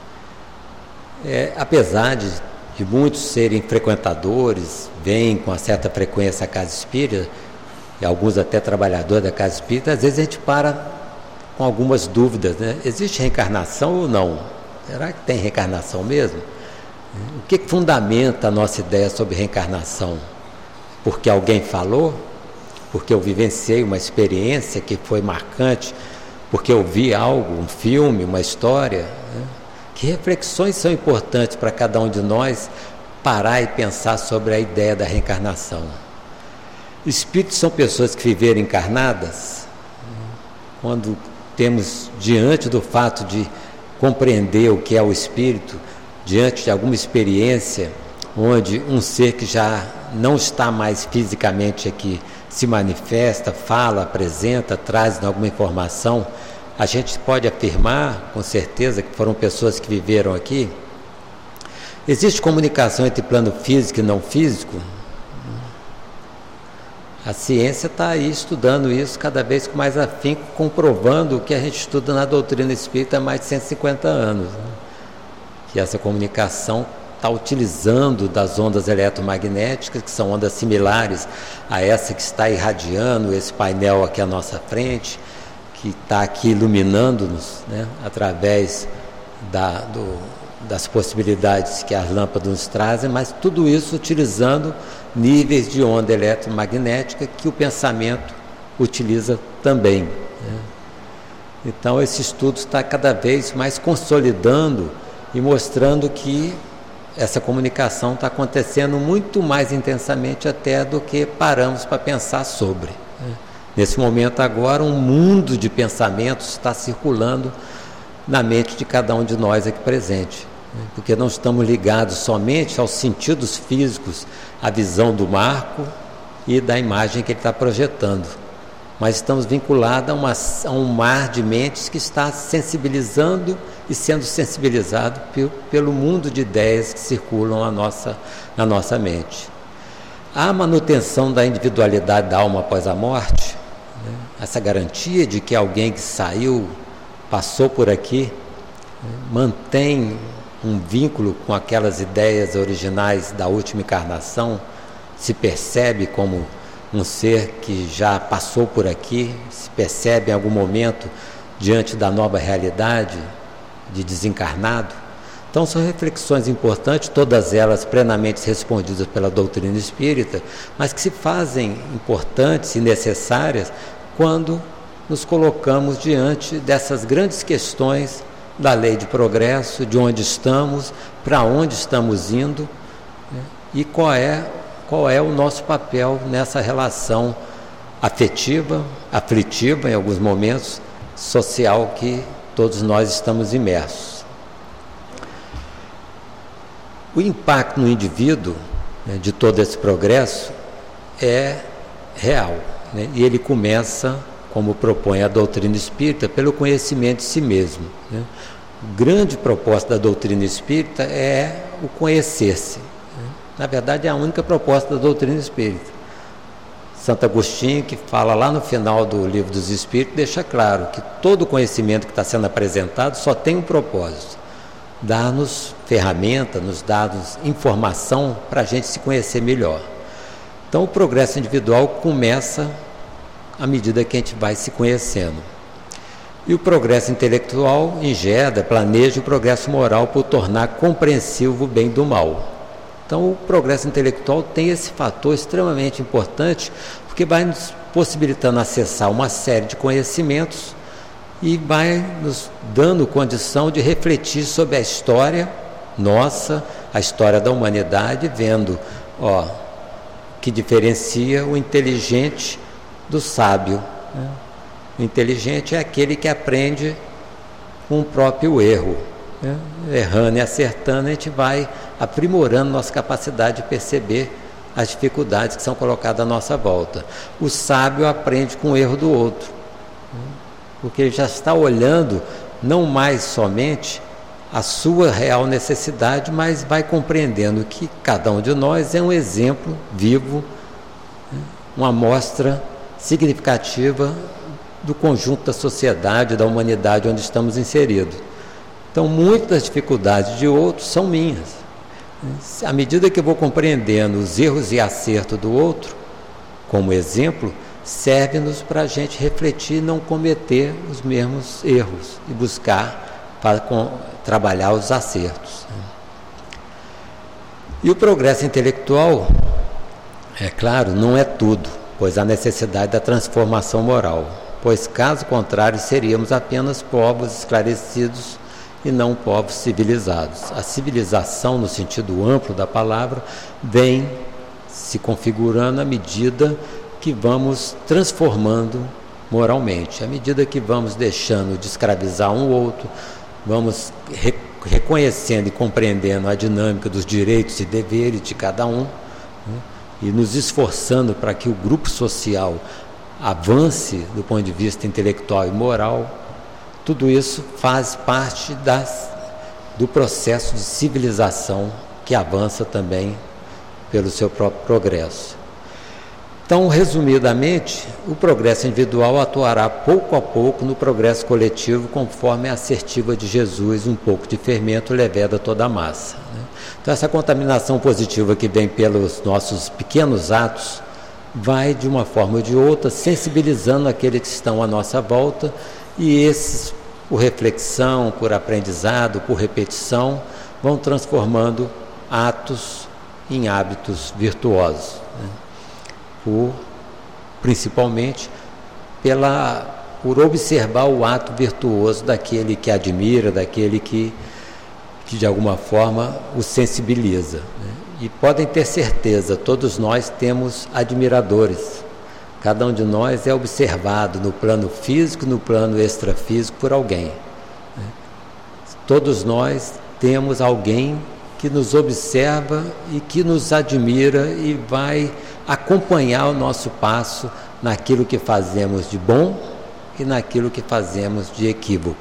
É, apesar de, de muitos serem frequentadores, vêm com uma certa frequência à casa espírita, e alguns até trabalhadores da casa espírita, às vezes a gente para com algumas dúvidas, né? Existe reencarnação ou não? Será que tem reencarnação mesmo? O que fundamenta a nossa ideia sobre reencarnação? Porque alguém falou? Porque eu vivenciei uma experiência que foi marcante? Porque eu vi algo, um filme, uma história, né? Que reflexões são importantes para cada um de nós parar e pensar sobre a ideia da reencarnação? Espíritos são pessoas que viveram encarnadas. Quando temos diante do fato de compreender o que é o espírito, diante de alguma experiência onde um ser que já não está mais fisicamente aqui se manifesta, fala, apresenta, traz alguma informação, a gente pode afirmar com certeza que foram pessoas que viveram aqui. Existe comunicação entre plano físico e não físico? A ciência está aí estudando isso cada vez com mais afinco, comprovando o que a gente estuda na doutrina espírita há mais de cento e cinquenta anos, né? Que essa comunicação está utilizando das ondas eletromagnéticas, que são ondas similares a essa que está irradiando esse painel aqui à nossa frente, que está aqui iluminando-nos, né, através da, do, das possibilidades que as lâmpadas nos trazem, mas tudo isso utilizando níveis de onda eletromagnética que o pensamento utiliza também, né? Então esse estudo está cada vez mais consolidando e mostrando que essa comunicação está acontecendo muito mais intensamente até do que paramos para pensar sobre, né? Nesse momento agora, um mundo de pensamentos está circulando na mente de cada um de nós aqui presente, né? Porque não estamos ligados somente aos sentidos físicos, à visão do marco e da imagem que ele está projetando, mas estamos vinculados a, uma, a um mar de mentes que está sensibilizando e sendo sensibilizado pelo, pelo mundo de ideias que circulam a nossa, na nossa mente. A manutenção da individualidade da alma após a morte, né? Essa garantia de que alguém que saiu, passou por aqui, né? Mantém um vínculo com aquelas ideias originais da última encarnação, se percebe como um ser que já passou por aqui, se percebe em algum momento diante da nova realidade de desencarnado. Então são reflexões importantes, todas elas plenamente respondidas pela doutrina espírita, mas que se fazem importantes e necessárias quando nos colocamos diante dessas grandes questões da lei de progresso, de onde estamos, para onde estamos indo, né? E qual é, qual é o nosso papel nessa relação afetiva, aflitiva em alguns momentos, social que todos nós estamos imersos. O impacto no indivíduo, né, de todo esse progresso é real, né? E ele começa, como propõe a doutrina espírita, pelo conhecimento de si mesmo, né? A grande proposta da doutrina espírita é o conhecer-se, né? Na verdade é a única proposta da doutrina espírita. Santo Agostinho, que fala lá no final do Livro dos Espíritos, deixa claro que todo o conhecimento que está sendo apresentado só tem um propósito: dar-nos ferramenta, nos dar-nos informação para a gente se conhecer melhor. Então o progresso individual começa à medida que a gente vai se conhecendo. E o progresso intelectual engerda, planeja o progresso moral por tornar compreensível o bem do mal. Então o progresso intelectual tem esse fator extremamente importante, porque vai nos possibilitando acessar uma série de conhecimentos e vai nos dando condição de refletir sobre a história nossa, a história da humanidade, vendo, ó, que diferencia o inteligente do sábio, né? O inteligente é aquele que aprende com o próprio erro, né? Errando e acertando, a gente vai aprimorando nossa capacidade de perceber as dificuldades que são colocadas à nossa volta. O sábio aprende com o erro do outro, né? Porque ele já está olhando não mais somente a sua real necessidade, mas vai compreendendo que cada um de nós é um exemplo vivo, né? Uma amostra significativa do conjunto da sociedade, da humanidade onde estamos inseridos. Então, muitas das dificuldades de outros são minhas. À medida que eu vou compreendendo os erros e acertos do outro, como exemplo, serve-nos para a gente refletir e não cometer os mesmos erros e buscar para com, trabalhar os acertos. E o progresso intelectual, é claro, não é tudo, pois há necessidade da transformação moral, pois caso contrário seríamos apenas povos esclarecidos e não povos civilizados. A civilização, no sentido amplo da palavra, vem se configurando à medida que vamos transformando moralmente, à medida que vamos deixando de escravizar um ou outro, vamos re- reconhecendo e compreendendo a dinâmica dos direitos e deveres de cada um, né? E nos esforçando para que o grupo social avance do ponto de vista intelectual e moral. Tudo isso faz parte das, do processo de civilização que avança também pelo seu próprio progresso. Então, resumidamente, o progresso individual atuará pouco a pouco no progresso coletivo, conforme a assertiva de Jesus: um pouco de fermento leveda toda a massa, né? Então, essa contaminação positiva que vem pelos nossos pequenos atos vai, de uma forma ou de outra, sensibilizando aqueles que estão à nossa volta, e esses, por reflexão, por aprendizado, por repetição, vão transformando atos em hábitos virtuosos, né? Por, principalmente pela, por observar o ato virtuoso daquele que admira, daquele que, que de alguma forma o sensibiliza, né? E podem ter certeza, todos nós temos admiradores. Cada um de nós é observado no plano físico, no plano extrafísico por alguém, né? Todos nós temos alguém que nos observa e que nos admira e vai acompanhar o nosso passo naquilo que fazemos de bom e naquilo que fazemos de equívoco.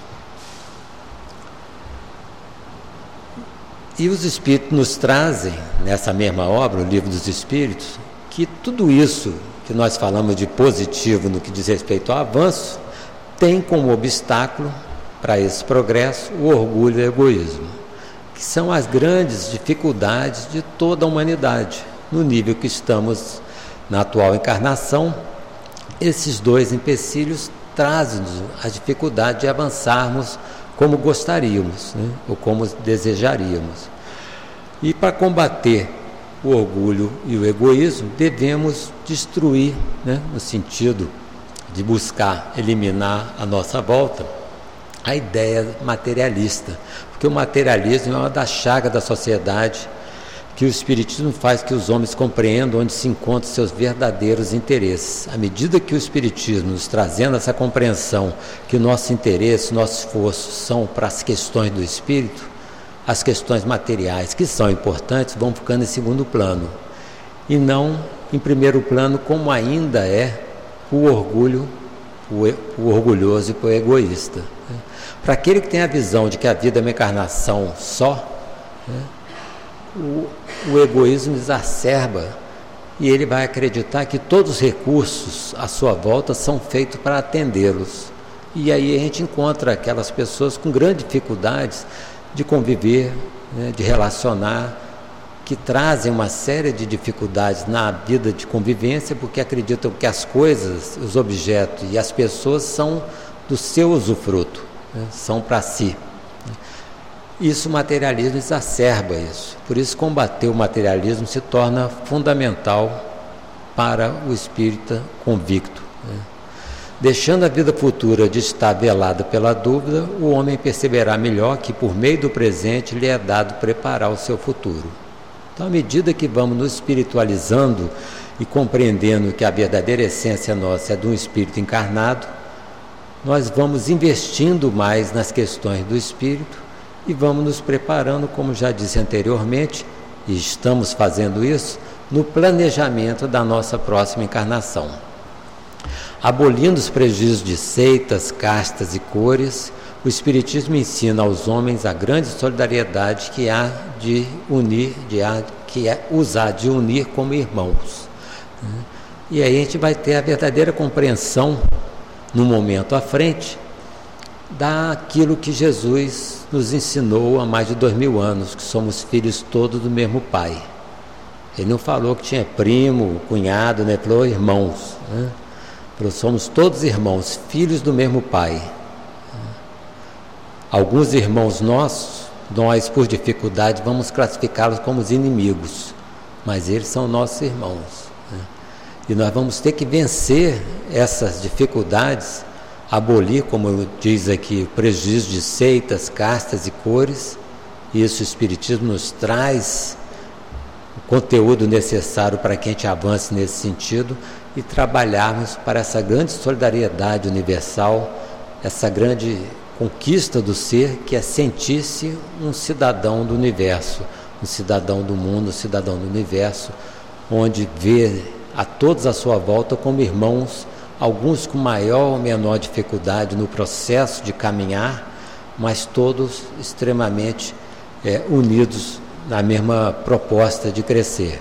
E os Espíritos nos trazem, nessa mesma obra, o Livro dos Espíritos, que tudo isso que nós falamos de positivo no que diz respeito ao avanço, tem como obstáculo para esse progresso o orgulho e o egoísmo, que são as grandes dificuldades de toda a humanidade. No nível que estamos na atual encarnação, esses dois empecilhos trazem-nos a dificuldade de avançarmos como gostaríamos, né? Ou como desejaríamos. E para combater o orgulho e o egoísmo, devemos destruir, né? No sentido de buscar eliminar à nossa volta a ideia materialista, porque o materialismo é uma das chagas da sociedade, que o Espiritismo faz que os homens compreendam onde se encontram seus verdadeiros interesses. À medida que o Espiritismo nos trazendo essa compreensão que o nosso interesse, nosso esforço são para as questões do espírito, as questões materiais, que são importantes, vão ficando em segundo plano, e não em primeiro plano, como ainda é o orgulho, o, o orgulhoso e o egoísta. Para aquele que tem a visão de que a vida é uma encarnação só, né, o, o egoísmo exacerba, e ele vai acreditar que todos os recursos à sua volta são feitos para atendê-los. E aí a gente encontra aquelas pessoas com grandes dificuldades de conviver, né, de relacionar, que trazem uma série de dificuldades na vida de convivência, porque acreditam que as coisas, os objetos e as pessoas são do seu usufruto, né, são para si. Isso, o materialismo exacerba isso. Por isso, combater o materialismo se torna fundamental para o espírita convicto, né? Deixando a vida futura de estar velada pela dúvida, o homem perceberá melhor que, por meio do presente, lhe é dado preparar o seu futuro. Então, à medida que vamos nos espiritualizando e compreendendo que a verdadeira essência nossa é de um espírito encarnado, nós vamos investindo mais nas questões do espírito e vamos nos preparando, como já disse anteriormente, e estamos fazendo isso, no planejamento da nossa próxima encarnação. Abolindo os prejuízos de seitas, castas e cores, o Espiritismo ensina aos homens a grande solidariedade que há de unir, de há, que é usar de unir como irmãos. E aí a gente vai ter a verdadeira compreensão, no momento à frente, daquilo que Jesus nos ensinou há mais de dois mil anos, que somos filhos todos do mesmo Pai. Ele não falou que tinha primo, cunhado, né? Ele falou irmãos, né? Falou, somos todos irmãos, filhos do mesmo Pai. Alguns irmãos nossos, nós por dificuldade vamos classificá-los como os inimigos, mas eles são nossos irmãos, né? E nós vamos ter que vencer essas dificuldades, abolir, como diz aqui, o prejuízo de seitas, castas e cores. Isso o Espiritismo nos traz o conteúdo necessário para que a gente avance nesse sentido e trabalharmos para essa grande solidariedade universal, essa grande conquista do ser, que é sentir-se um cidadão do universo, um cidadão do mundo, um cidadão do universo, onde vê a todos à sua volta como irmãos, alguns com maior ou menor dificuldade no processo de caminhar, mas todos extremamente é, unidos na mesma proposta de crescer.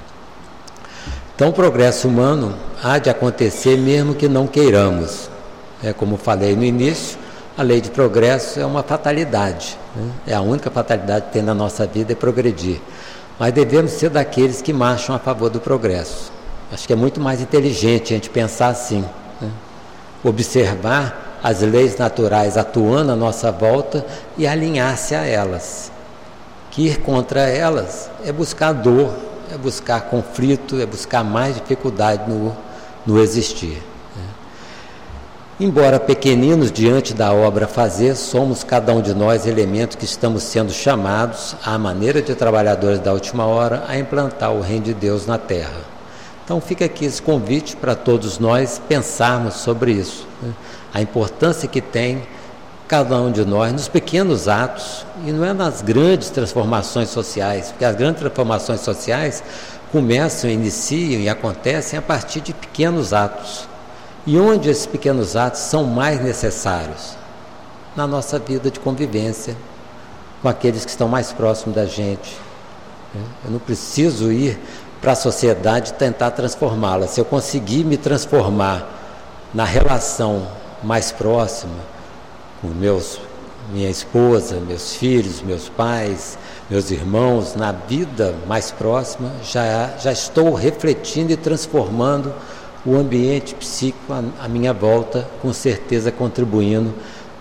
Então o progresso humano há de acontecer mesmo que não queiramos. É, como falei no início, a lei de progresso é uma fatalidade, né? É a única fatalidade que tem na nossa vida, é progredir. Mas devemos ser daqueles que marcham a favor do progresso. Acho que é muito mais inteligente a gente pensar assim, né? Observar as leis naturais atuando à nossa volta e alinhar-se a elas. Que ir contra elas é buscar dor, é buscar conflito, é buscar mais dificuldade no, no existir, né? Embora pequeninos diante da obra a fazer, somos cada um de nós elementos que estamos sendo chamados, à maneira de trabalhadores da última hora, a implantar o reino de Deus na terra. Então fica aqui esse convite para todos nós pensarmos sobre isso, né? A importância que tem cada um de nós nos pequenos atos, e não é nas grandes transformações sociais, porque as grandes transformações sociais começam, iniciam e acontecem a partir de pequenos atos. E onde esses pequenos atos são mais necessários? Na nossa vida de convivência, com aqueles que estão mais próximos da gente. Eu não preciso ir para a sociedade tentar transformá-la. Se eu conseguir me transformar na relação mais próxima, com meus, minha esposa, meus filhos, meus pais, meus irmãos, na vida mais próxima, já, já estou refletindo e transformando o ambiente psíquico à, à minha volta, com certeza contribuindo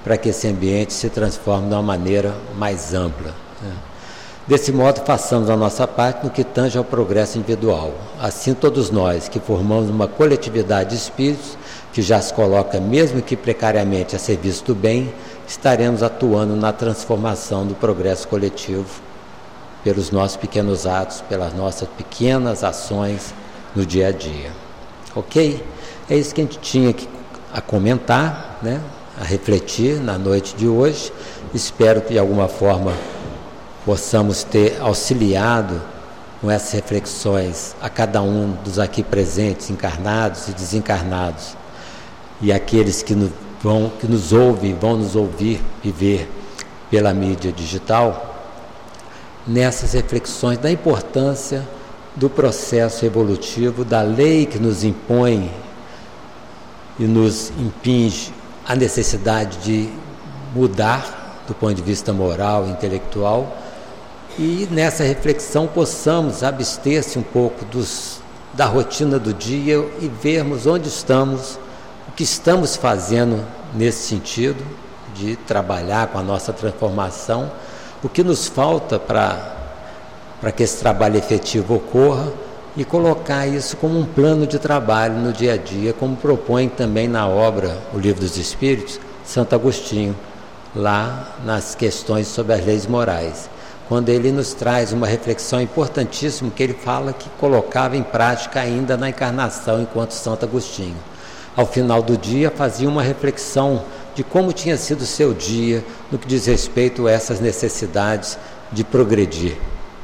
para que esse ambiente se transforme de uma maneira mais ampla. Né? Desse modo, façamos a nossa parte no que tange ao progresso individual. Assim, todos nós que formamos uma coletividade de espíritos, que já se coloca, mesmo que precariamente, a serviço do bem, estaremos atuando na transformação do progresso coletivo pelos nossos pequenos atos, pelas nossas pequenas ações no dia a dia. Ok? É isso que a gente tinha que, a comentar, né? A refletir na noite de hoje. Espero que de alguma forma possamos ter auxiliado com essas reflexões a cada um dos aqui presentes, encarnados e desencarnados, e aqueles que nos, vão, que nos ouvem, vão nos ouvir e ver pela mídia digital, nessas reflexões da importância do processo evolutivo, da lei que nos impõe e nos impinge a necessidade de mudar do ponto de vista moral e intelectual, e nessa reflexão possamos abster-se um pouco dos, da rotina do dia e vermos onde estamos, o que estamos fazendo nesse sentido de trabalhar com a nossa transformação, o que nos falta para para que esse trabalho efetivo ocorra, e colocar isso como um plano de trabalho no dia a dia, como propõe também na obra O Livro dos Espíritos, Santo Agostinho, lá nas questões sobre as leis morais, quando ele nos traz uma reflexão importantíssima que ele fala que colocava em prática ainda na encarnação enquanto Santo Agostinho. Ao final do dia fazia uma reflexão de como tinha sido o seu dia no que diz respeito a essas necessidades de progredir.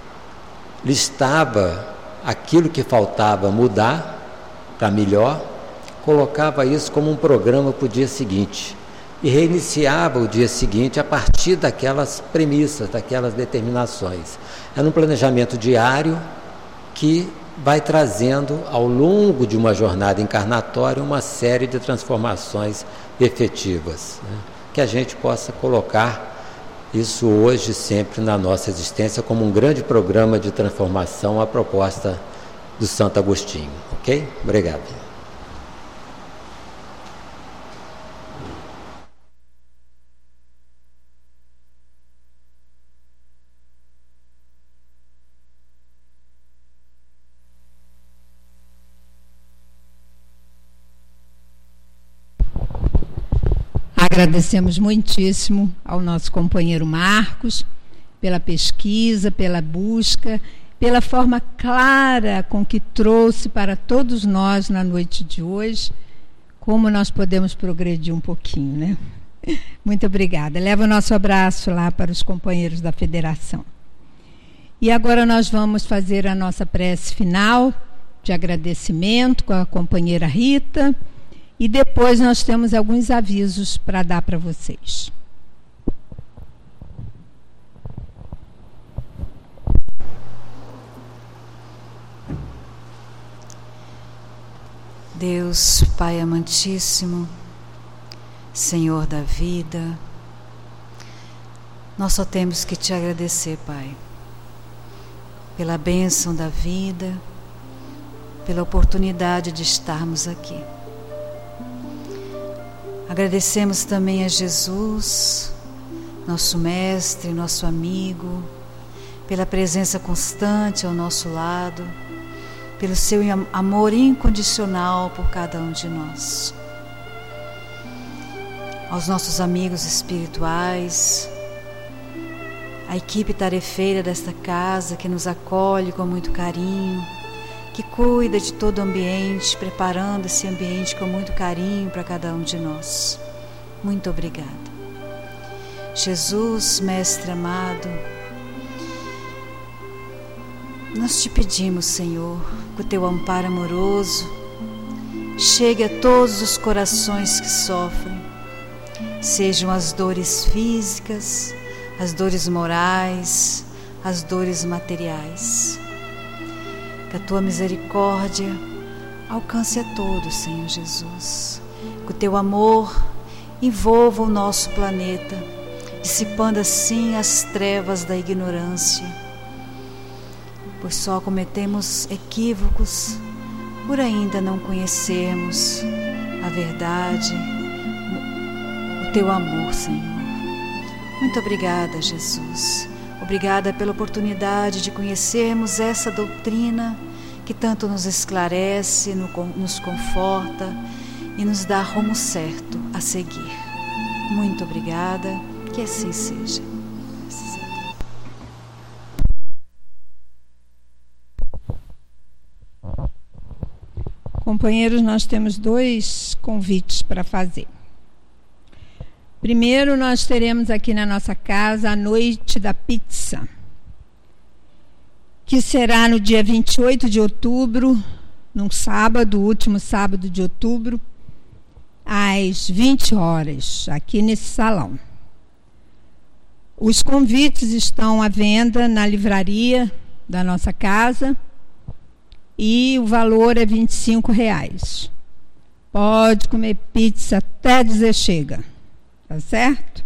Listava aquilo que faltava mudar para melhor, colocava isso como um programa para o dia seguinte e reiniciava o dia seguinte a partir daquelas premissas, daquelas determinações. É um planejamento diário que vai trazendo ao longo de uma jornada encarnatória uma série de transformações efetivas, né? Que a gente possa colocar isso hoje sempre na nossa existência como um grande programa de transformação, a proposta do Santo Agostinho. Ok? Obrigado. Agradecemos muitíssimo ao nosso companheiro Marcos pela pesquisa, pela busca, pela forma clara com que trouxe para todos nós na noite de hoje como nós podemos progredir um pouquinho, né? Muito obrigada. Leva o nosso abraço lá para os companheiros da Federação. E agora nós vamos fazer a nossa prece final de agradecimento com a companheira Rita. E depois nós temos alguns avisos para dar para vocês. Deus, Pai amantíssimo, Senhor da vida, nós só temos que te agradecer, Pai, pela bênção da vida, pela oportunidade de estarmos aqui. Agradecemos também a Jesus, nosso mestre, nosso amigo, pela presença constante ao nosso lado, pelo seu amor incondicional por cada um de nós. Aos nossos amigos espirituais, a equipe tarefeira desta casa que nos acolhe com muito carinho, que cuida de todo o ambiente, preparando esse ambiente com muito carinho para cada um de nós. Muito obrigada. Jesus, Mestre amado, nós te pedimos, Senhor, que o teu amparo amoroso chegue a todos os corações que sofrem, sejam as dores físicas, as dores morais, as dores materiais. Que a tua misericórdia alcance a todos, Senhor Jesus. Que o teu amor envolva o nosso planeta, dissipando assim as trevas da ignorância, pois só cometemos equívocos por ainda não conhecermos a verdade, o o teu amor, Senhor. Muito obrigada, Jesus. Obrigada pela oportunidade de conhecermos essa doutrina que tanto nos esclarece, nos conforta e nos dá rumo certo a seguir. Muito obrigada, que assim seja. Companheiros, nós temos dois convites para fazer. Primeiro, nós teremos aqui na nossa casa a Noite da Pizza, que será no dia vinte e oito de outubro, num sábado, último sábado de outubro, às vinte horas, aqui nesse salão. Os convites estão à venda na livraria da nossa casa e o valor é vinte e cinco reais. Pode comer pizza até dizer chega, tá certo?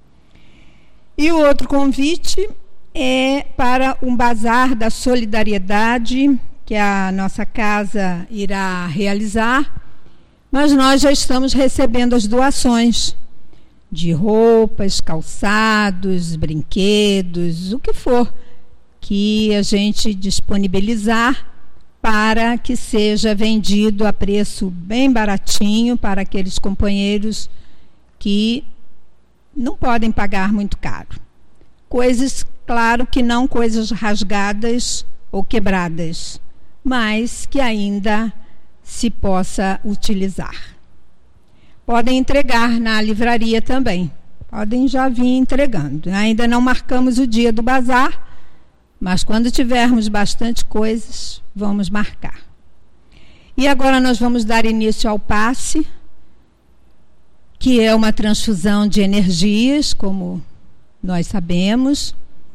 E o outro convite é para um bazar da solidariedade que a nossa casa irá realizar, mas nós já estamos recebendo as doações de roupas, calçados, brinquedos, o que for que a gente disponibilizar para que seja vendido a preço bem baratinho para aqueles companheiros que não podem pagar muito caro. Coisas, claro que não coisas rasgadas ou quebradas, mas que ainda se possa utilizar. Podem entregar na livraria também, podem já vir entregando. Ainda não marcamos o dia do bazar, mas quando tivermos bastante coisas, vamos marcar. E agora nós vamos dar início ao passe, que é uma transfusão de energias, como nós sabemos,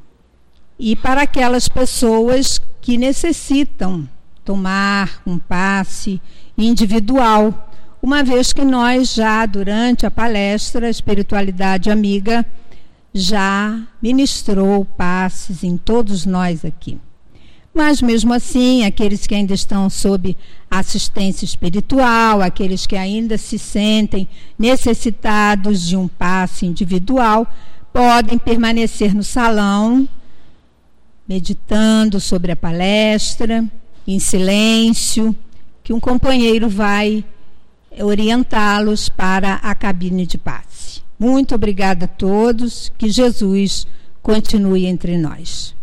e para aquelas pessoas que necessitam tomar um passe individual, uma vez que nós já, durante a palestra Espiritualidade Amiga, já ministrou passes em todos nós aqui. Mas, mesmo assim, aqueles que ainda estão sob assistência espiritual, aqueles que ainda se sentem necessitados de um passe individual, podem permanecer no salão, meditando sobre a palestra, em silêncio, que um companheiro vai orientá-los para a cabine de passe. Muito obrigada a todos, que Jesus continue entre nós.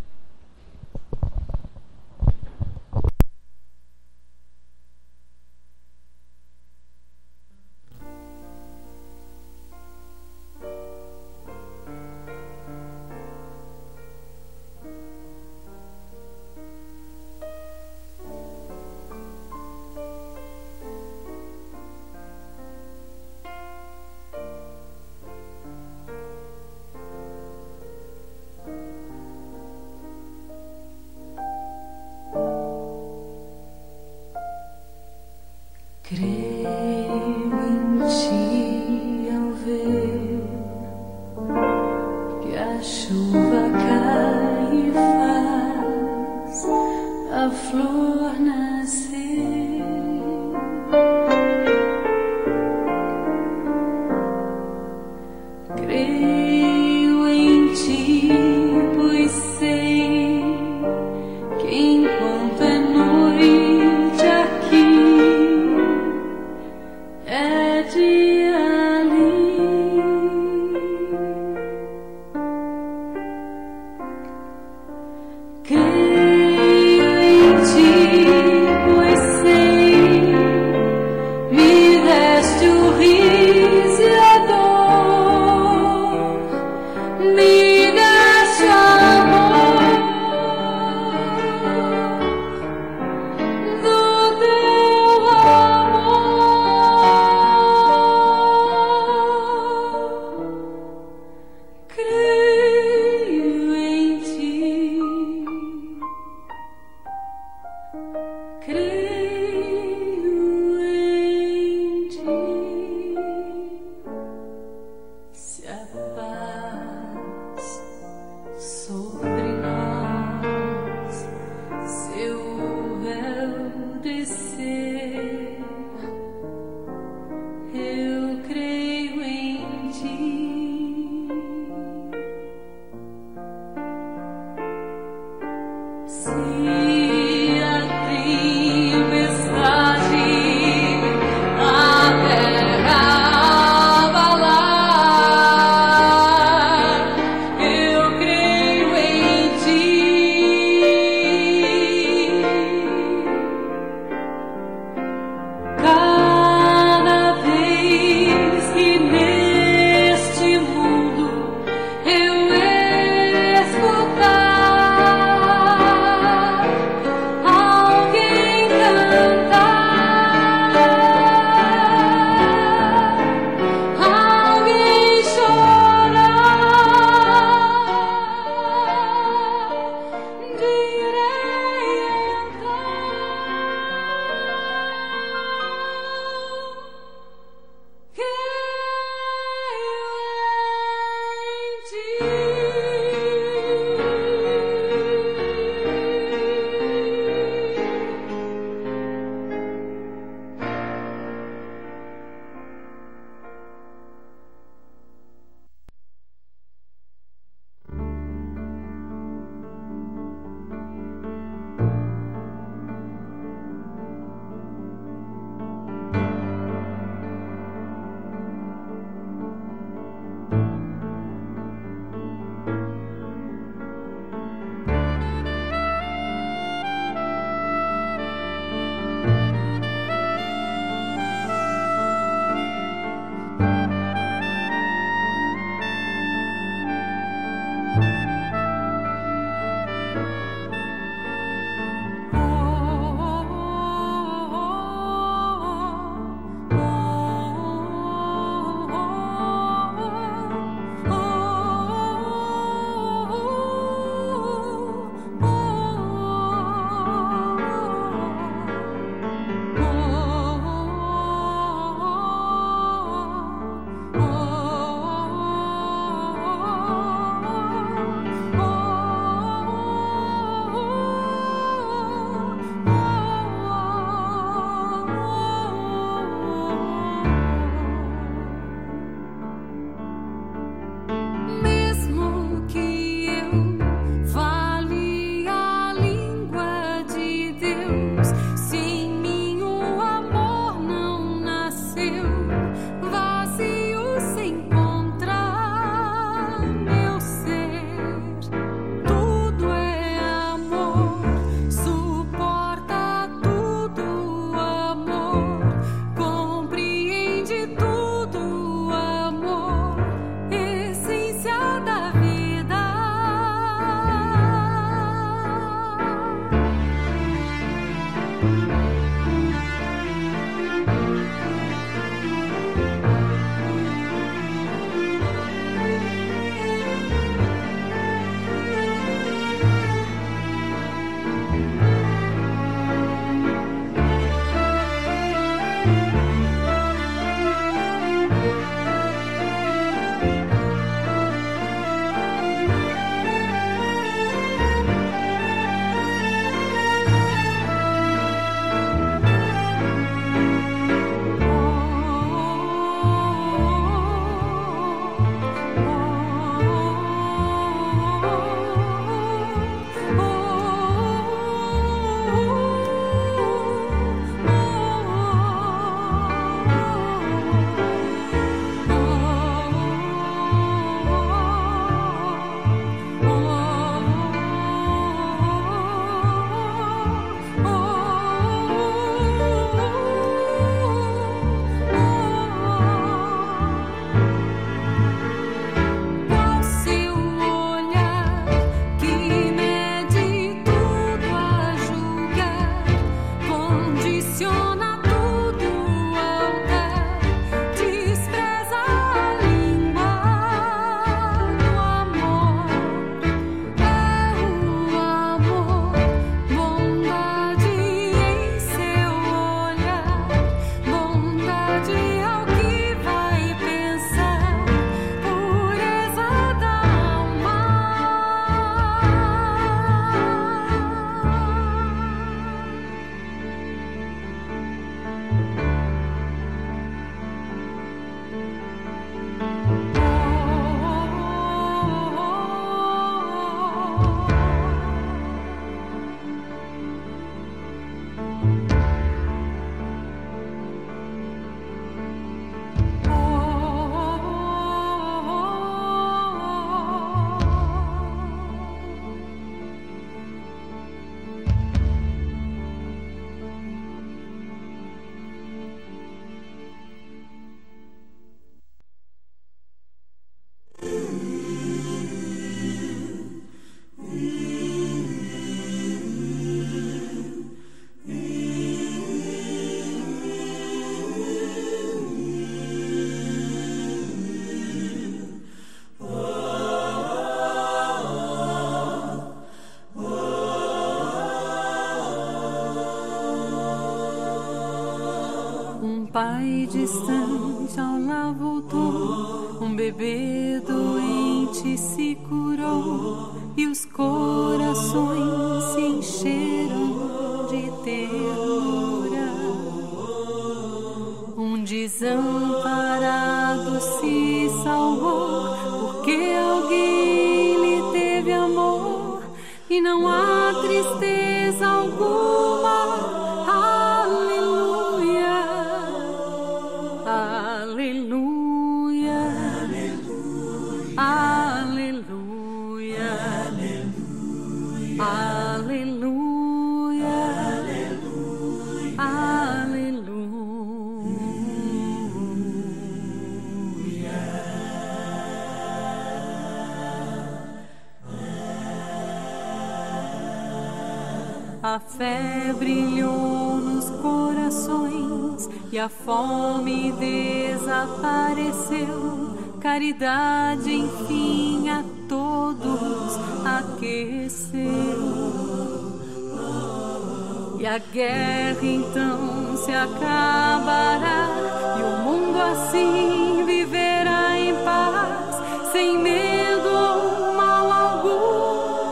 Creio em ti. pai distante ao lar voltou, um bebê doente se curou e os corações se encheram de ternura. Um desamparado se salvou porque alguém lhe teve amor e não há tristeza alguma. A fé brilhou nos corações e a fome desapareceu. Caridade, enfim, a todos aqueceu. E a guerra então se acabará e o mundo assim viverá em paz, sem medo ou mal algum.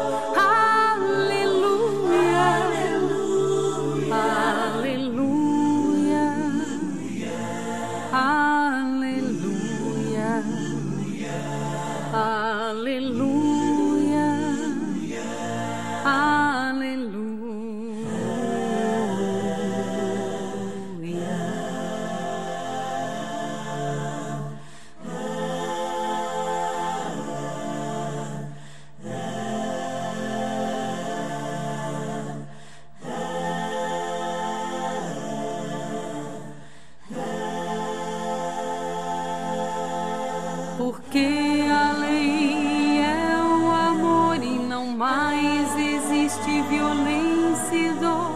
Porque a lei é o amor e não mais existe violência e dor,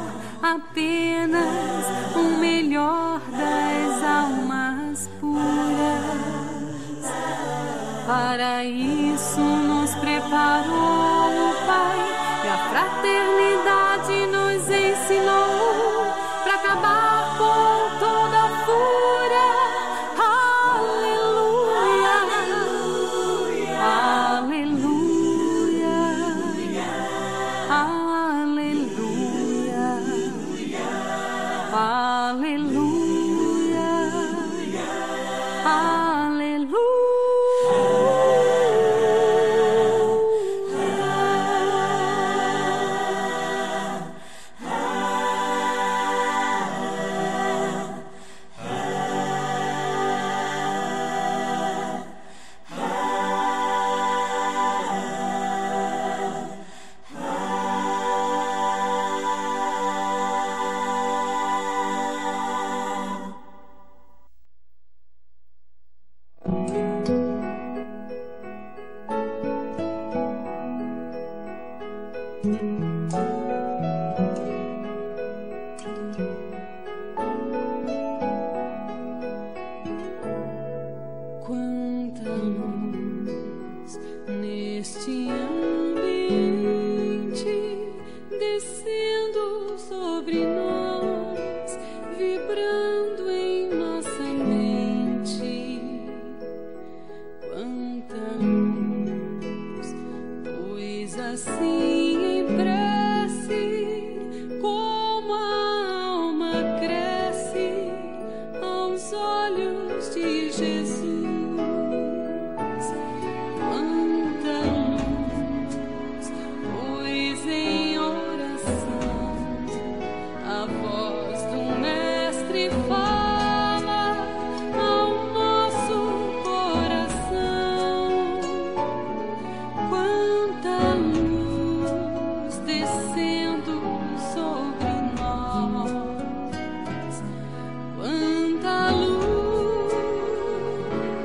apenas o melhor das almas puras. Para isso nos preparou o Pai e a fraternidade nos ensinou para acabar com toda a fúria. Quanta luz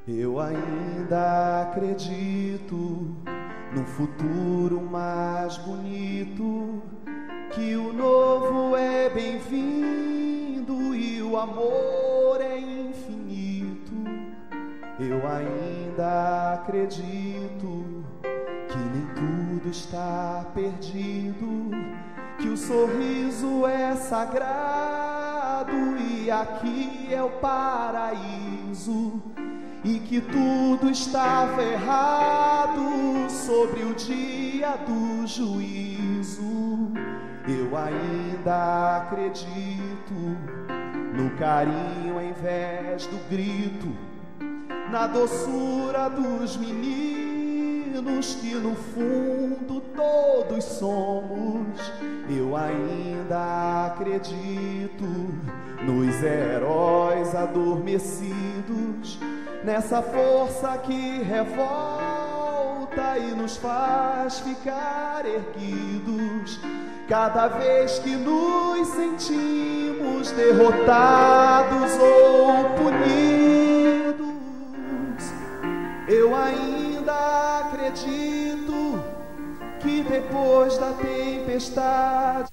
Eu ainda acredito num futuro mais bonito, que o novo é bem-vindo e o amor é infinito. Eu ainda acredito que nem tudo está perdido, que o sorriso é sagrado e aqui é o paraíso, e que tudo estava errado sobre o dia do juízo. Eu ainda acredito no carinho ao invés do grito, na doçura dos meninos que no fundo todos somos. Eu ainda acredito nos heróis adormecidos, nessa força que revolta e nos faz ficar erguidos cada vez que nos sentimos derrotados ou punidos. Eu ainda acredito que depois da tempestade